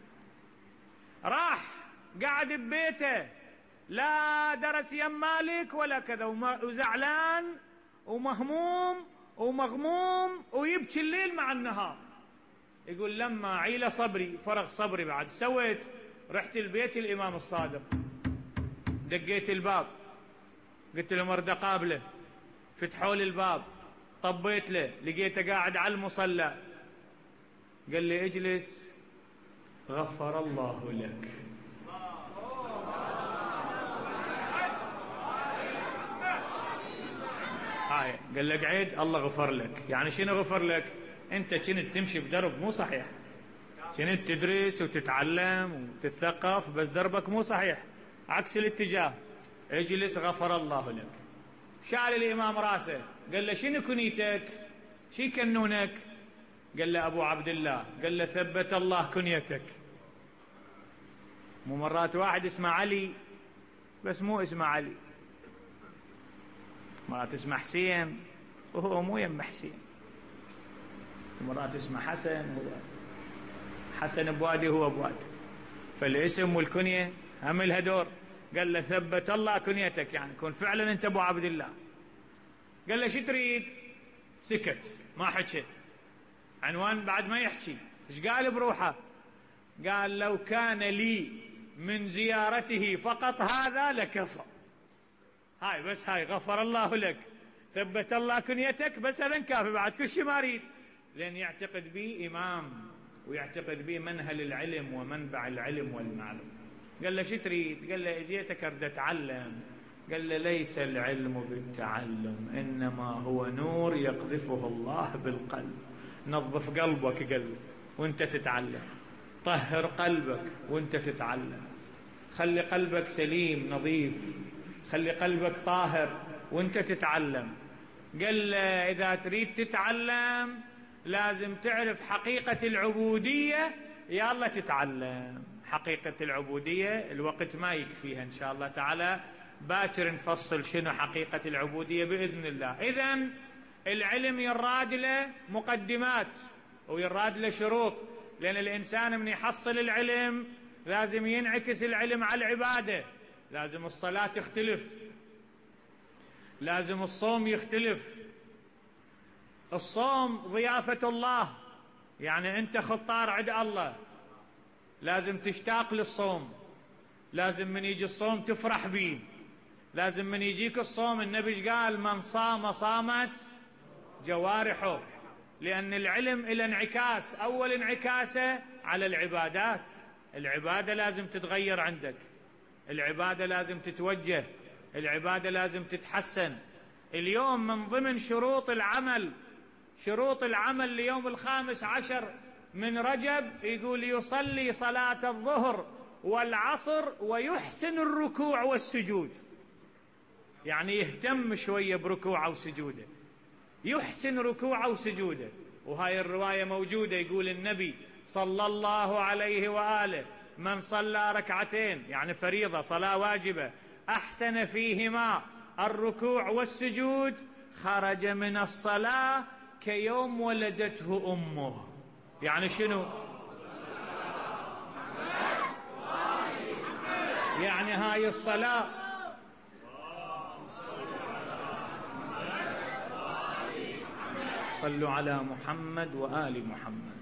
راح قعد ببيته، لا درس يم مالك ولا كذا، وزعلان ومهموم ومغموم ويبكي الليل مع النهار. يقول لما عيل صبري فرغ صبري بعد سويت، رحت البيت الإمام الصادق، دقيت الباب، قلت له مرد قابله، فتحوا لي الباب، طبيت له، لقيته قاعد على المصلى، قال لي اجلس غفر الله لك. هاي قال لك عيد الله غفر لك. يعني شنو غفر لك؟ انت كنت تمشي بدرب مو صحيح، كنت تدرس وتتعلم وتتثقف، بس دربك مو صحيح، عكس الاتجاه. اجلس غفر الله لك. شال الإمام راسه، قال له شنو كنيتك؟ شي كنونك؟ قال له أبو عبد الله. قال له ثبت الله كنيتك. مو مرات واحد اسمه علي بس مو اسمه علي، مرات اسمه حسين وهو مو يم حسين، مرات اسمه حسن هو حسن بوادي هو بوادي، فالاسم والكنية هم لها دور. قال له ثبت الله كنيتك، يعني كن فعلا انت ابو عبد الله. قال له شو تريد؟ سكت ما حكى. عنوان بعد ما يحكي، ايش قال بروحه؟ قال لو كان لي من زيارته فقط هذا لكفى. هاي بس هاي غفر الله لك، ثبت الله كنيتك، بس هذا كافي، بعد كل شيء ما اريد. لأن يعتقد بي إمام ويعتقد بي منهل العلم ومنبع العلم والمعلوم. قال له شو تريد؟ قال له اجيتك اريد اتعلم. قال له ليس العلم بالتعلم، انما هو نور يقذفه الله بالقلب. نظف قلبك قال وانت تتعلم، طهر قلبك وانت تتعلم، خلي قلبك سليم نظيف، خلي قلبك طاهر وانت تتعلم. قال له اذا تريد تتعلم لازم تعرف حقيقة العبودية، يا الله تتعلم حقيقة العبودية. الوقت ما يكفيها إن شاء الله تعالى، باكر نفصل شنو حقيقة العبودية بإذن الله. إذن العلم يراد له مقدمات ويراد له شروط، لأن الإنسان من يحصل العلم لازم ينعكس العلم على العبادة. لازم الصلاة تختلف، لازم الصوم يختلف. الصوم ضيافة الله، يعني أنت خطار عند الله، لازم تشتاق للصوم، لازم من يجي الصوم تفرح به، لازم من يجيك الصوم النبي قال من صام صامت جوارحه. لأن العلم إلى انعكاس، أول انعكاسه على العبادات. العبادة لازم تتغير عندك، العبادة لازم تتوجه، العبادة لازم تتحسن. اليوم من ضمن شروط العمل شروط العمل ليوم الخامس عشر من رجب يقول يصلي صلاة الظهر والعصر ويحسن الركوع والسجود، يعني يهتم شوية بركوعه وسجوده، يحسن ركوعه وسجوده. وهاي الرواية موجودة، يقول النبي صلى الله عليه وآله: من صلى ركعتين يعني فريضة صلاة واجبة أحسن فيهما الركوع والسجود خرج من الصلاة كيوم ولدته أمه. يعني شنو؟ يعني هاي الصلاة صلوا على محمد وآل محمد.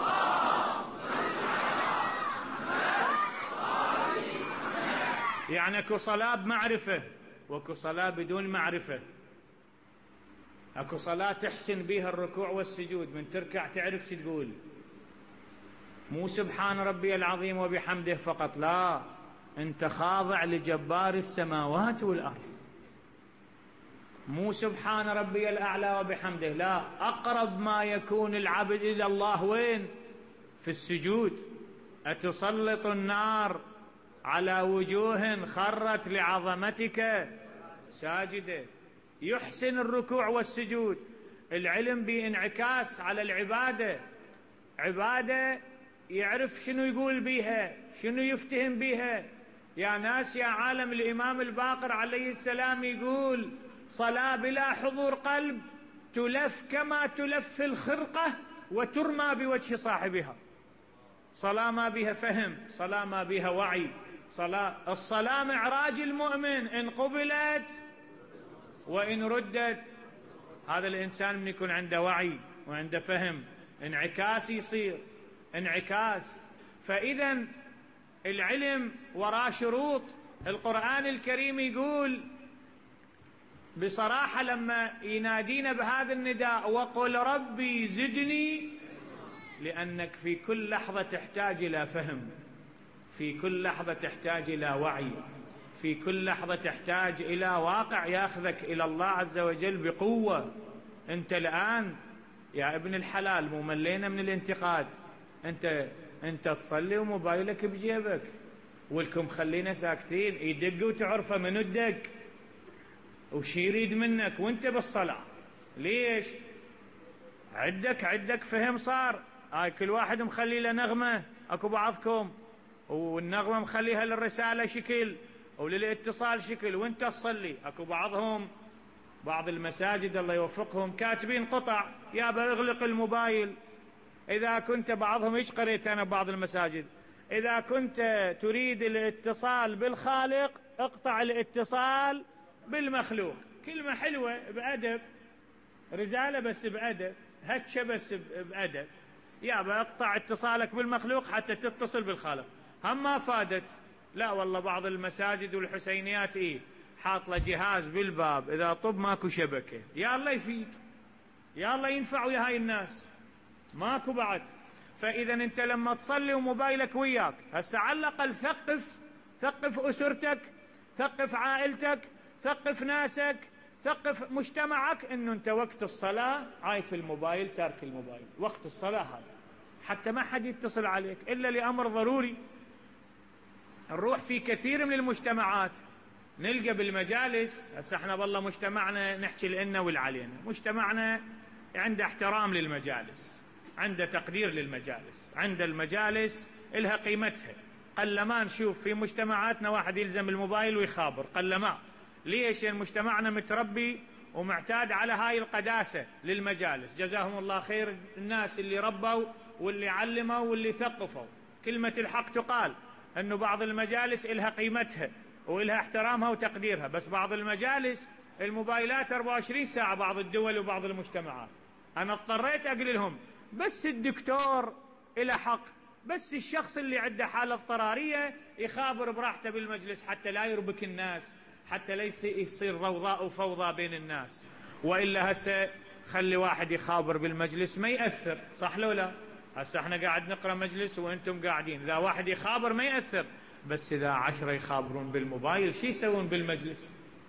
يعني اكو صلاة بمعرفة واكو صلاة بدون معرفة. اكو صلاة تحسن بيها الركوع والسجود، من تركع تعرف شو تقول، مو سبحان ربي العظيم وبحمده فقط، لا، انت خاضع لجبار السماوات والأرض. مو سبحان ربي الأعلى وبحمده، لا، أقرب ما يكون العبد إلى الله وين؟ في السجود. أتسلط النار على وجوه خرت لعظمتك ساجدة. يحسن الركوع والسجود. العلم بانعكاس على العبادة، عبادة يعرف شنو يقول بيها، شنو يفتهم بيها. يا ناس يا عالم، الإمام الباقر عليه السلام يقول: صلاة بلا حضور قلب تلف كما تلف الخرقة وترمى بوجه صاحبها. صلاة ما بها فهم، صلاة ما بها وعي. صلاة الصلاة معراج المؤمن، إن قبلت وإن ردت. هذا الإنسان من يكون عنده وعي وعنده فهم، انعكاس يصير، انعكاس. فإذا العلم وراء شروط. القرآن الكريم يقول بصراحة لما ينادينا بهذا النداء: وقل ربي زدني، لأنك في كل لحظة تحتاج إلى فهم، في كل لحظة تحتاج إلى وعي، في كل لحظة تحتاج إلى واقع ياخذك إلى الله عز وجل بقوة. أنت الآن يا ابن الحلال مو ملينا من الانتقاد، أنت أنت تصلي وموبايلك بجيبك، ولكم خلينا ساكتين، يدق وتعرفه من الدق وش يريد منك وانت بالصلاة. ليش؟ عدك عدك فهم صار. هاي كل واحد مخلي له نغمة. اكو بعضكم والنغمة مخليها للرسالة شكل وللاتصال شكل وانت تصلي. اكو بعضهم بعض المساجد الله يوفقهم كاتبين قطع: يابا اغلق الموبايل. اذا كنت بعضهم ايش قريت انا بعض المساجد: اذا كنت تريد الاتصال بالخالق اقطع الاتصال بالمخلوق. كلمة حلوة بأدب، رسالة بس بأدب، هتشة بس بأدب. يابا اقطع اتصالك بالمخلوق حتى تتصل بالخالق. هم ما فادت. لا والله بعض المساجد والحسينيات ايه حاط له جهاز بالباب، اذا طب ماكو شبكة. يا الله يفيد، يا الله ينفع ويا هاي الناس، ماكو بعد. فإذا انت لما تصلي وموبايلك وياك، هسه على الأقل ثقف ثقف أسرتك، ثقف عائلتك، ثقف ناسك، ثقف مجتمعك انه انت وقت الصلاة عايف الموبايل، تارك الموبايل وقت الصلاة هذا، حتى ما حد يتصل عليك الا لأمر ضروري. نروح في كثير من المجتمعات نلقى بالمجالس، هسه احنا والله مجتمعنا نحكي لنا والعلينا، مجتمعنا عنده احترام للمجالس، عنده تقدير للمجالس، عنده المجالس إلها قيمتها. قلما نشوف في مجتمعاتنا واحد يلزم الموبايل ويخابر، قلما. ليش؟ يعني مجتمعنا متربي ومعتاد على هاي القداسة للمجالس. جزاهم الله خير الناس اللي ربوا واللي علموا واللي ثقفوا. كلمة الحق تقال أنه بعض المجالس إلها قيمتها وإلها احترامها وتقديرها، بس بعض المجالس الموبايلات أربعة وعشرين ساعة، بعض الدول وبعض المجتمعات. أنا اضطريت أقللهم، بس الدكتور إلى حق، بس الشخص اللي عنده حالة اضطرارية يخابر براحته بالمجلس حتى لا يربك الناس، حتى ليس يصير ضوضاء وفوضى بين الناس. وإلا هسه خلي واحد يخابر بالمجلس ما يأثر، صح لو لا؟ هسه احنا قاعد نقرأ مجلس وانتم قاعدين، إذا واحد يخابر ما يأثر، بس إذا عشرة يخابرون بالموبايل شو يسوون بالمجلس؟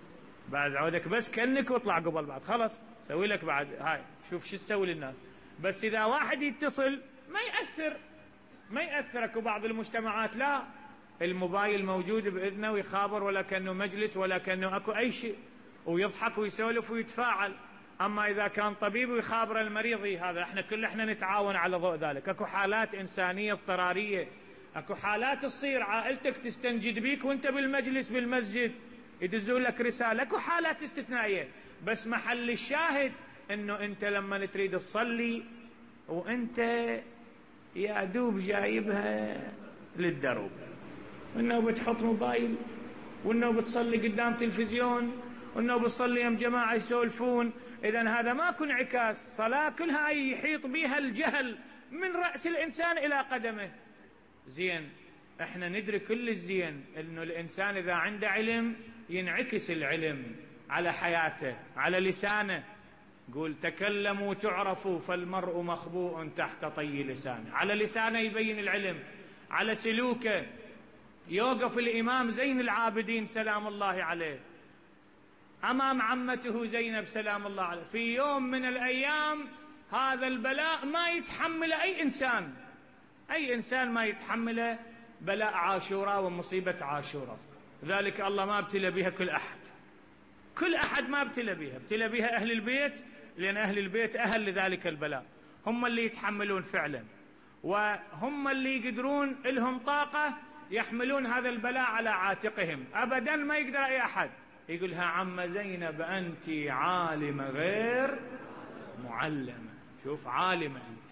بعد عودك بس كأنك واطلع قبل بعد خلص سوي لك بعد هاي شوف شو تسوي للناس. بس إذا واحد يتصل ما يأثر ما يأثر. اكو بعض المجتمعات لا الموبايل موجود بإذنه ويخابر ولا كأنه مجلس ولا كأنه اكو أي شيء ويضحك ويسولف ويتفاعل. أما إذا كان طبيب ويخابر المريض هذا احنا كل احنا نتعاون على ضوء ذلك. اكو حالات إنسانية اضطرارية، اكو حالات تصير عائلتك تستنجد بيك وانت بالمجلس بالمسجد يدزون لك رسالة. اكو حالات استثنائية. بس محل الشاهد انه انت لما تريد تصلي وانت يا دوب جايبها للدرب وانه بتحط موبايل وانه بتصلي قدام تلفزيون وانه بتصلي يم جماعة يسولفون. اذا هذا ماكو انعكاس. صلاة كلها يحيط بها الجهل من رأس الانسان الى قدمه. زين احنا ندري كل الزين انه الانسان اذا عنده علم ينعكس العلم على حياته على لسانه. قول تكلموا تعرفوا فالمرء مخبوء تحت طي لسانه. على لسانه يبين العلم، على سلوكه. يوقف الإمام زين العابدين سلام الله عليه أمام عمته زينب سلام الله عليه في يوم من الأيام هذا البلاء ما يتحمل أي إنسان. أي إنسان ما يتحمل بلاء عاشوراء ومصيبة عاشوراء. ذلك الله ما ابتلى بها كل أحد. كل أحد ما ابتلى بها. ابتلى بها أهل البيت لأن أهل البيت أهل لذلك البلاء. هم اللي يتحملون فعلا وهم اللي يقدرون لهم طاقة يحملون هذا البلاء على عاتقهم. أبدا ما يقدر أي أحد يقولها عم زينب أنت عالمة غير معلمة. شوف عالمة أنت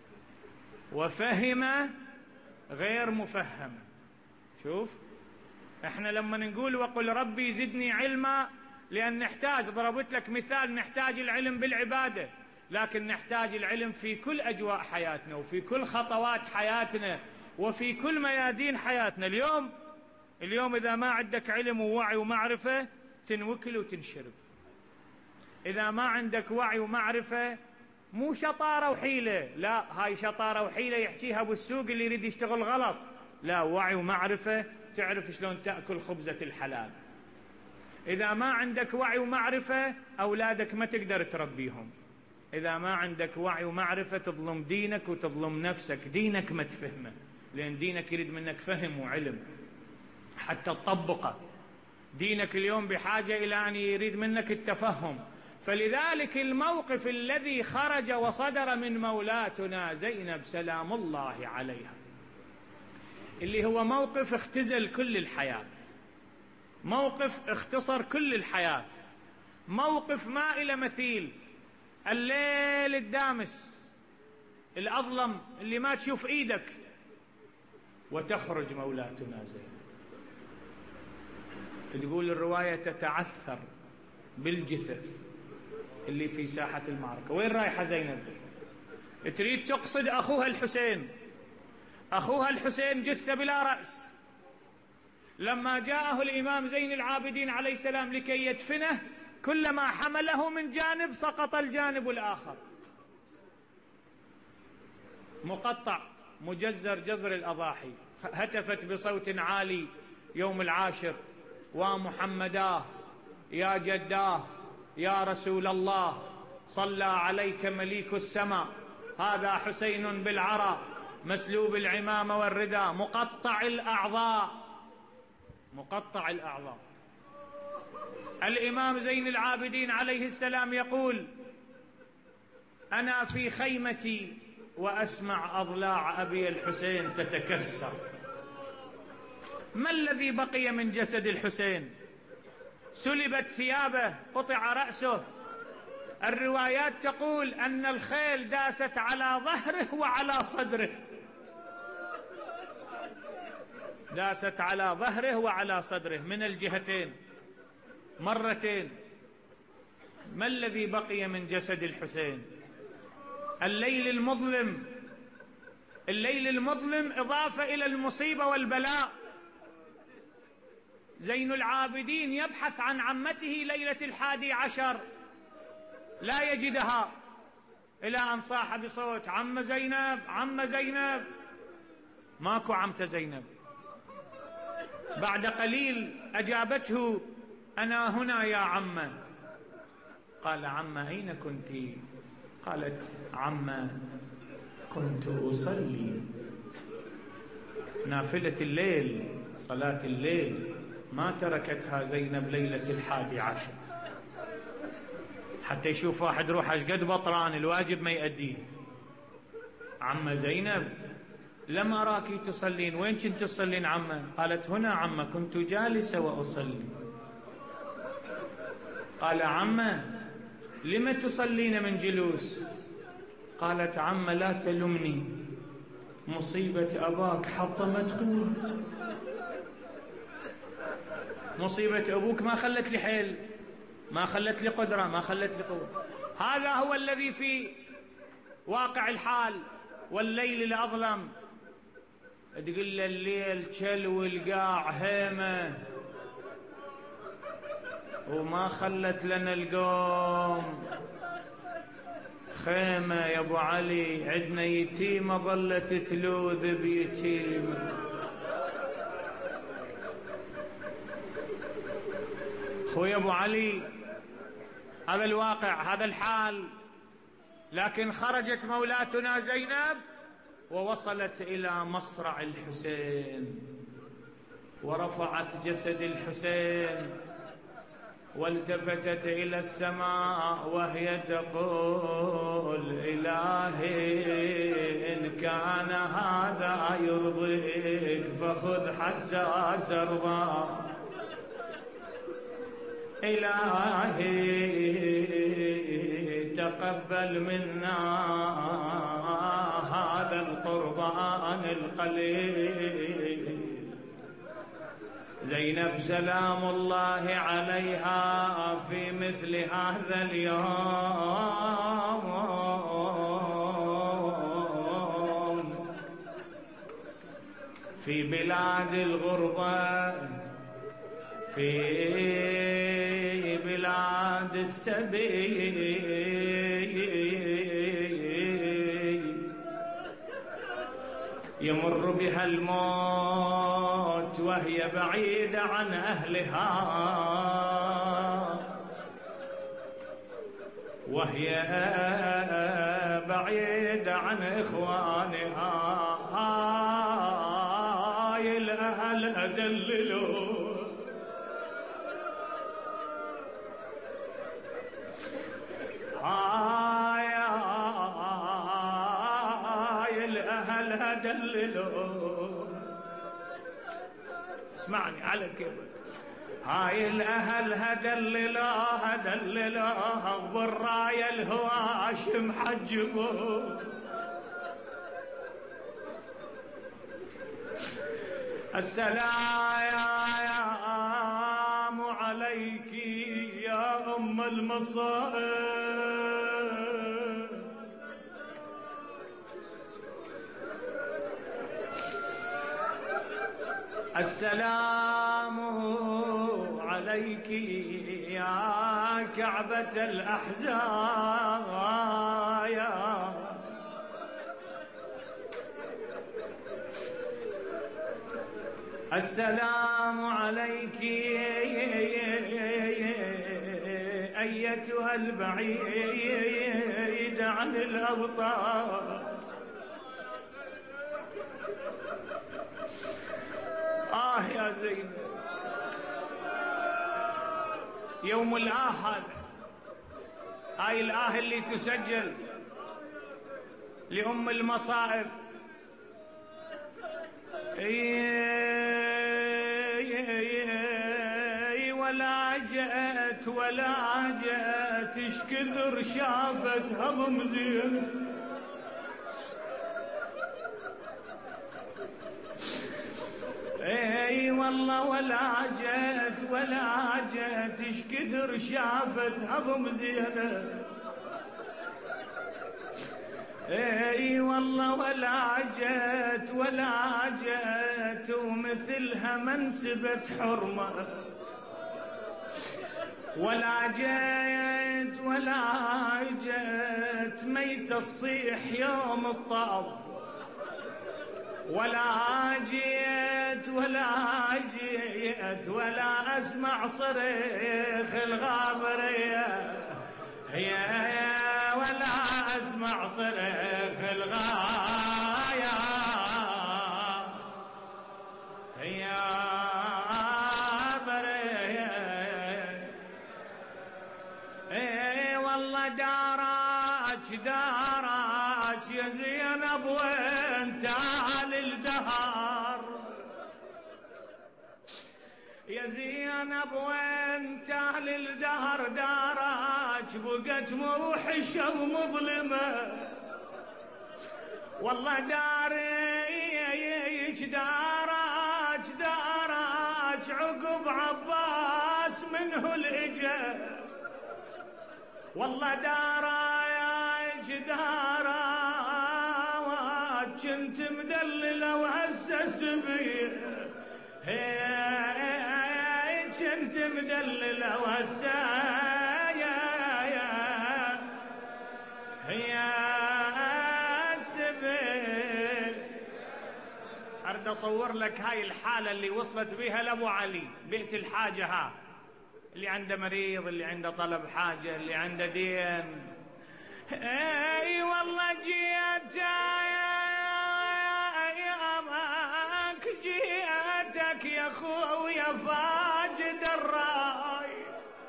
وفهمة غير مفهمة. شوف احنا لما نقول وقل ربي زدني علما لأن نحتاج، ضربت لك مثال، نحتاج العلم بالعبادة لكن نحتاج العلم في كل أجواء حياتنا وفي كل خطوات حياتنا وفي كل ميادين حياتنا. اليوم اليوم إذا ما عندك علم ووعي ومعرفة تنوكل وتنشرب. إذا ما عندك وعي ومعرفة مو شطارة وحيلة، لا هاي شطارة وحيلة يحكيها بالسوق اللي يريد يشتغل غلط. لا وعي ومعرفة تعرف شلون تأكل خبزة الحلال. إذا ما عندك وعي ومعرفة أولادك ما تقدر تربيهم. إذا ما عندك وعي ومعرفة تظلم دينك وتظلم نفسك. دينك ما تفهمه لأن دينك يريد منك فهم وعلم حتى تطبقه. دينك اليوم بحاجة إلى أن يريد منك التفهم. فلذلك الموقف الذي خرج وصدر من مولاتنا زينب سلام الله عليها اللي هو موقف اختزل كل الحياة، موقف اختصر كل الحياة، موقف ما إلى مثيل. الليل الدامس الأظلم اللي ما تشوف إيدك وتخرج مولاتنا زينب. تقول الرواية تتعثر بالجثث اللي في ساحة المعركة. وين رايحة زينب؟ تريد تقصد أخوها الحسين. أخوها الحسين جثة بلا رأس. لما جاءه الإمام زين العابدين عليه السلام لكي يدفنه كلما حمله من جانب سقط الجانب الآخر مقطع مجزر جزر الأضاحي. هتفت بصوت عالي يوم العاشر ومحمداه يا جداه يا رسول الله صلى عليك مليك السماء هذا حسين بالعرى مسلوب العمامة والردى مقطع الأعضاء مقطع الأعضاء. الإمام زين العابدين عليه السلام يقول أنا في خيمتي وأسمع أضلاع أبي الحسين تتكسر. ما الذي بقي من جسد الحسين؟ سلبت ثيابه، قطع رأسه. الروايات تقول أن الخيل داست على ظهره وعلى صدره، داست على ظهره وعلى صدره من الجهتين مرتين. ما الذي بقي من جسد الحسين؟ الليل المظلم، الليل المظلم إضافة إلى المصيبة والبلاء. زين العابدين يبحث عن عمته ليلة الحادي عشر لا يجدها إلى أن صاح بصوت عم زينب عم زينب. ماكو عمته زينب. بعد قليل أجابته أنا هنا يا عمة. قال: عمة أين كنت؟ قالت: عمة كنت أصلي نافلة الليل، صلاة الليل ما تركتها زينب ليلة الحادي عشر، حتى يشوف واحد روح أشقد بطران الواجب ما يأديه. عمة زينب لم أراك تصلين، وين كنت تصلين عمة؟ قالت: هنا عمة كنت جالسة وأصلي. قال: عمة لم تصلين من جلوس؟ قالت: عمة لا تلمني، مصيبة أباك حطمت قوة، مصيبة أبوك ما خلت لي حيل، ما خلت لي قدرة، ما خلت لي قوة. هذا هو الذي في واقع الحال. والليل الأظلم تقول الليل كل والقاع هيمة، وما خلت لنا القوم خيمة. يا أبو علي عدنا يتيمة ظلت تلوذ بيتيمة. خويا أبو علي هذا الواقع، هذا الحال. لكن خرجت مولاتنا زينب ووصلت إلى مصرع الحسين، ورفعت جسد الحسين والتفتت إلى السماء وهي تقول: إلهي إن كان هذا يرضيك فخذ حتى ترضى، إلهي تقبل منا هذا القربان القليل. زينب سلام الله عليها في مثل هذا اليوم في بلاد الغربة، في بلاد السبي، يمر بها الموت وهي بعيدة عن أهلها، وهي بعيدة عن إخوانها. هاي الأهل أدللوا، هاي هاي الأهل هدللوا. اسمعني على كيفك. هاي الأهل هدللوا هدللوا بالراية الهواشم حجبوا. السلام عليك يا أم المصائب، السلام عليك يا كعبة الأحزايا، السلام عليك أيتها البعيد عن الأوطان. آه يا زينب، يوم الآه هذا، هاي الآه اللي تسجل لأم المصائب. ولا جاءت ولا جاءت اش كثر شافت هضم زين، اي والله ولا جاءت ولا جاءت اش كثر شافت هضم زينب، اي والله ولا جاءت ولا جاءت ومثلها منسبة حرمة، ولا جيت ولا جيت ميت الصيح يوم الطاب، ولا جيت ولا جيت جيت ولا أسمع صريخ الغابرية، هي ولا أسمع صريخ الغاية، هي برية. اي والله دارك دارك يا زينب وانت على الدهر، يا زينب وانت على الدهر دارك بقت موحشة ومظلمة، والله داريك دارك دارك عقب عباس منه الإجا، والله دارك دارك كنت مدللة وهسه سبية، كنت مدللة وهسه هي سبيل. أريد أصور لك هاي الحالة اللي وصلت بها لأبو علي، بيت الحاجة ها، اللي عنده مريض، اللي عنده طلب حاجة، اللي عنده دين. اي والله جيت يا أماك جيتك يا خويا فاجد الراي،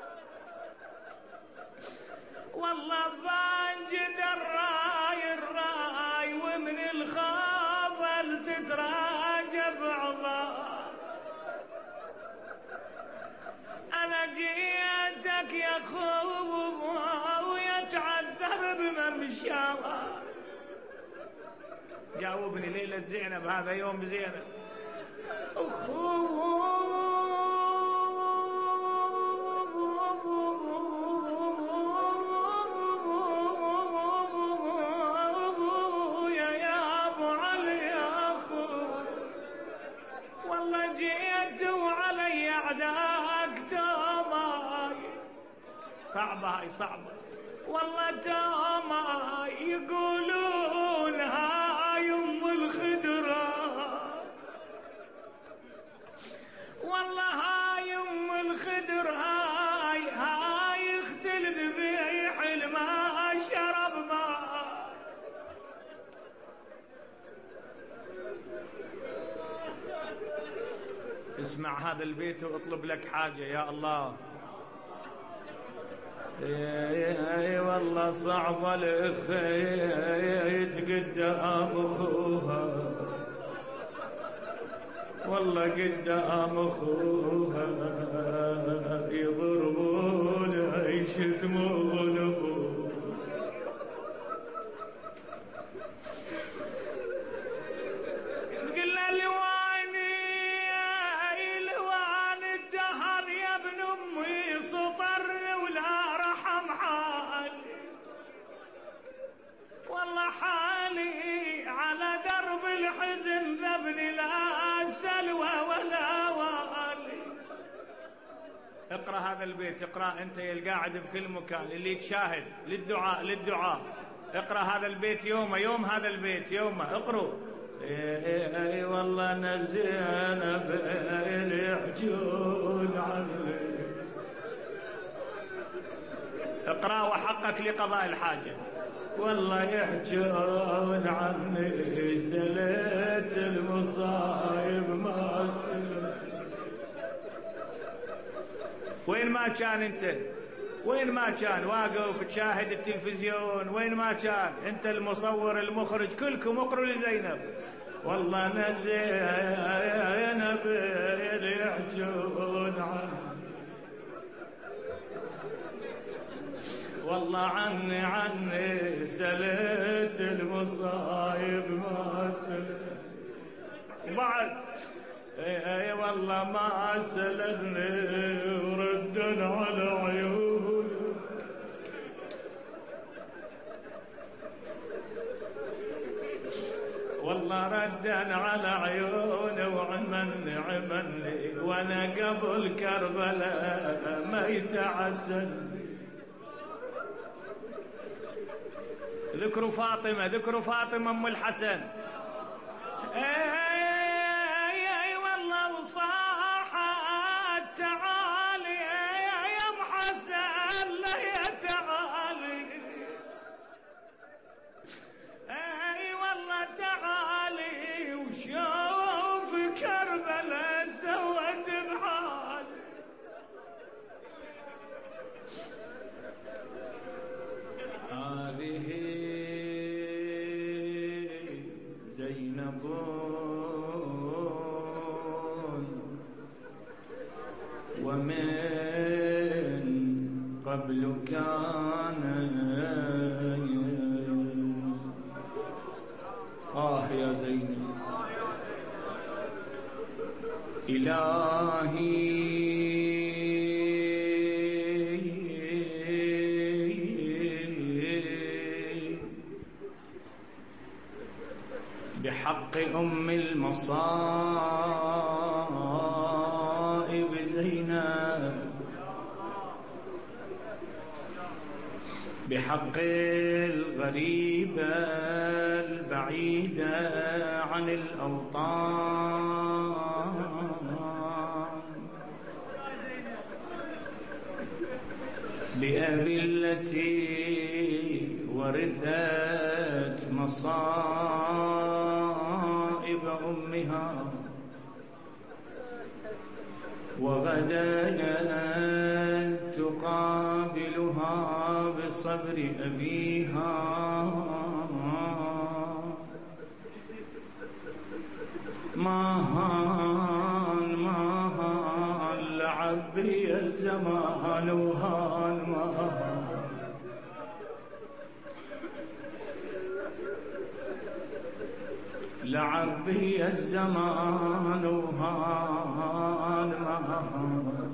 والله فاجد الراي الراي ومن الخابل تتراجب عظام، أنا جيتك يا خويا تعذر بممشاوى. جاوبني ليلة زينب، هذا يوم زينب. يا يا أبو علي يا أخو، والله جيت وعلي أعداك توماي، صعبة هاي صعبة والله توما، يقولون هاي أم الخدرة، والله هاي أم الخدر، هاي هاي اخت الذبيح الماء شرب ماء. اسمع هذا البيت واطلب لك حاجة يا الله. اي والله صعبة الاخ يتقدم اخوها، والله قدام اخوها يضربون يشتمون ابوه. قلنا لواني لوان الدهر يا ابن امي سطر ولا رحم حالي، والله حالي على درب الحزن ذبني لا سلوى ولا والي. اقرأ هذا البيت، اقرأ انت يا القاعد بكل مكان، اللي تشاهد للدعاء للدعاء، اقرأ هذا البيت يومه يوم هذا البيت يومه اقرأ. اي اي والله نزينا بين يحجون عني، اقرأ وحقك لقضاء الحاجة، والله يحجون عني سليت المصايب ما سلت. وين ما كان انت، وين ما كان واقف تشاهد التلفزيون، وين ما كان انت المصور المخرج كلكم اقروا لزينب، والله نزينب يحجون عني، والله عني عني سليت المصايب ما سلت. وبعد اي اي والله ما سلتني وردن على عيوني، والله ردن على عيوني وعمني عمني، وانا قبل كربلاء ما يتعسل. ذكروا فاطمة، ذكروا فاطمة أم الحسن. اي اي والله وصاحت كان آه يا زينب إلهي بحق أم المصائب زينب بحق الغريبة البعيدة عن الأوطان بأبي التي ورثت مصائب أمها وغدا تقابلها بصبر أبيها ما هان ما هان لعبي الزمان وهان ما هان لعبي الزمان وهان ما هان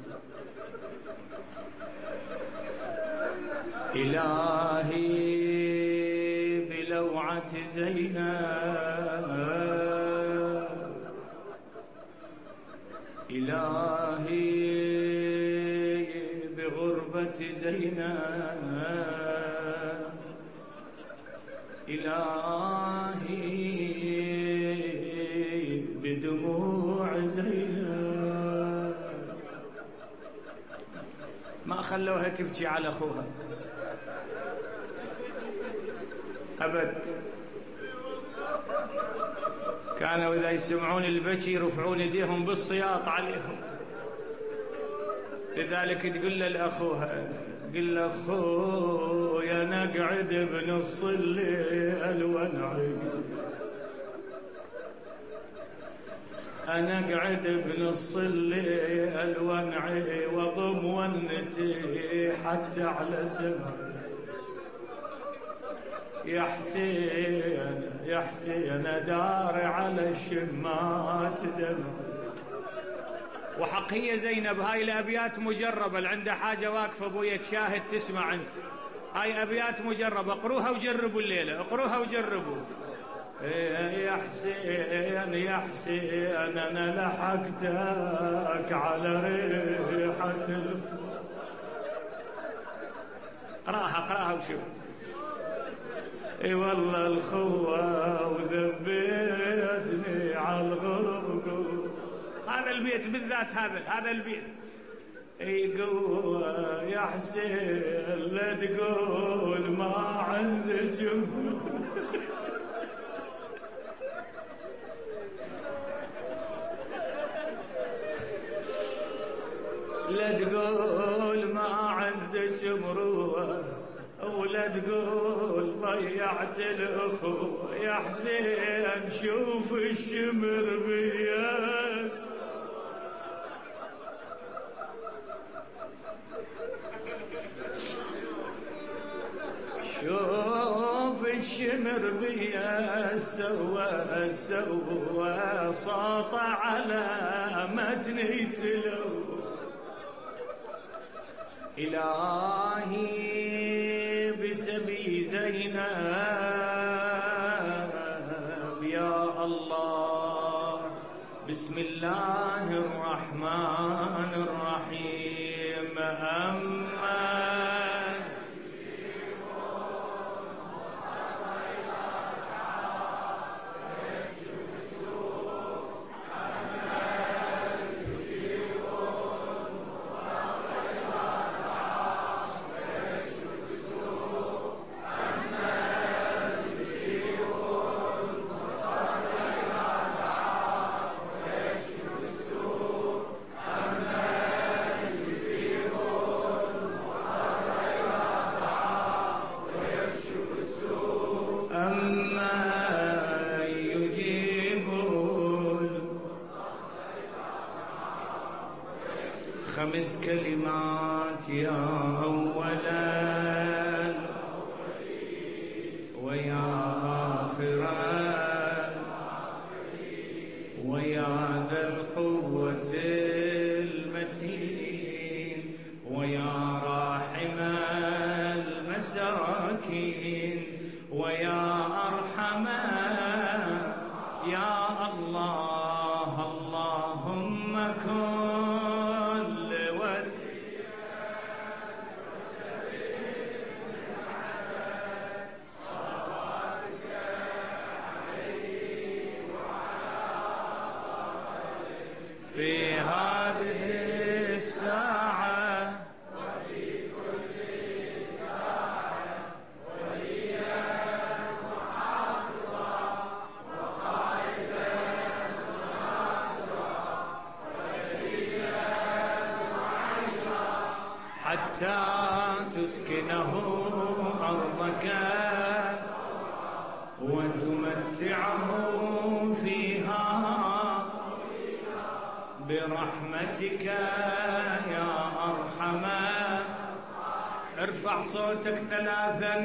إلهي بلوعة زينب إلهي بغربة زينب إلهي بدموع زينب ما خلوها تبكي على أخوها أبد. كانوا إذا يسمعون البكي يرفعون يديهم بالصياط عليهم. لذلك تقول له لأخوها قل له أخويا نقعد بنص الليل ونعيد أنا قعد بنص الليل ونعي وضم ونتي حتى على سمع يا حسين يا حسين دار على الشمات دمع. وحقية زينب هاي الأبيات مجربة اللي عنده حاجة واقفة أبويا تشاهد تسمع أنت. هاي أبيات مجربة اقروها وجربوا الليلة اقروها وجربوا. يا حسين يا حسين أنا لحقتك على ريحة اقراها اقراها وشوف. اي والله الخوة وذبيتني على الغرب. هذا البيت بالذات هذا هذا البيت. اي قوة يا حسين لا تقول ما عندي جفن. لا تقول ما عندك مروة ولا تقول ضيعت الأخوة يا حسين شوف الشمر بياس. شوف الشمر بياس سوى سوى ساط على متني تلو. إلهي بسبي زينب يا الله. بسم الله الرحمن الرحيم. أما خمس كلمات يا أولا ويا آخرا ويا ذا القوة المتين ويا راحم المساكين ويا أرحم يا الله اللهم كن في هذه الساعة وفي كل ساعة وليا وحافظا وقائدا وناصرا وليا وعيدا حتى تسكنه أرضك وتمتعه فيها برحمتك يا أرحم. ارفع صوتك ثلاثا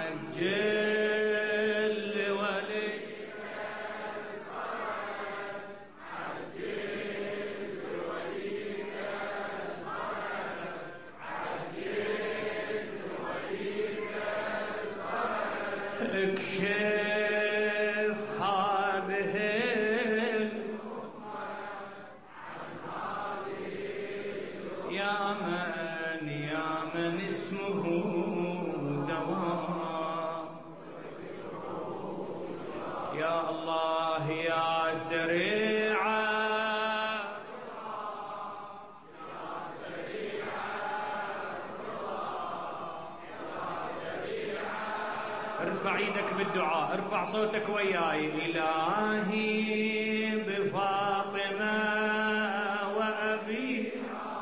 عجل لولي عجل لوليك الفرج عجل لوليك الفرج اكشف هذه يا من يا من اسمه دواء يا الله يا سريعا ارفع ايدك بالدعاء ارفع صوتك وياي. إلهي بفاطمة وأبي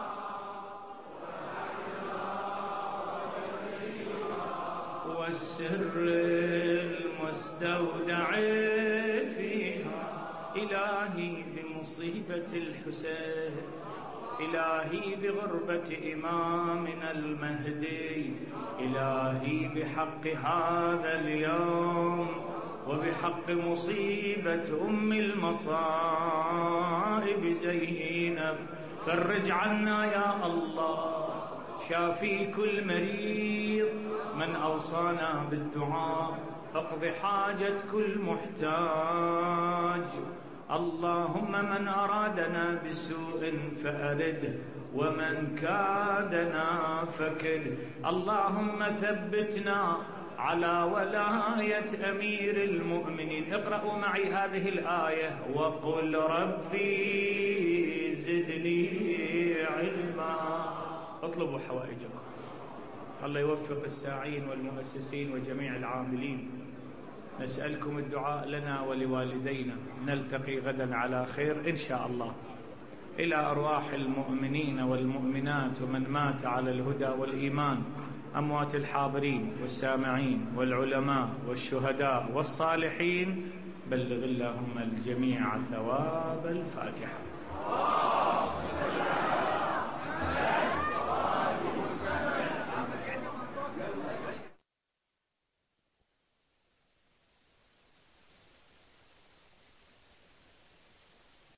والسر المستودع فيها إلهي بمصيبة الحسين إلهي بغربة إمامنا المهدي إلهي بحق هذا اليوم وبحق مصيبة أم المصائب زينب فرج عنا يا الله شافي كل مريض من أوصانا بالدعاء اقض حاجة كل محتاج اللهم من أرادنا بسوء فأرده ومن كادنا فكد اللهم ثبتنا على ولاية أمير المؤمنين. اقرأوا معي هذه الآية وقل ربي زدني علما. اطلبوا حوائجكم. الله يوفق الساعين والمؤسسين وجميع العاملين. نسألكم الدعاء لنا ولوالدينا. نلتقي غدا على خير إن شاء الله. إلى أرواح المؤمنين والمؤمنات ومن مات على الهدى والإيمان أموات الحاضرين والسامعين والعلماء والشهداء والصالحين بلغ اللهم الجميع ثواب الفاتحة.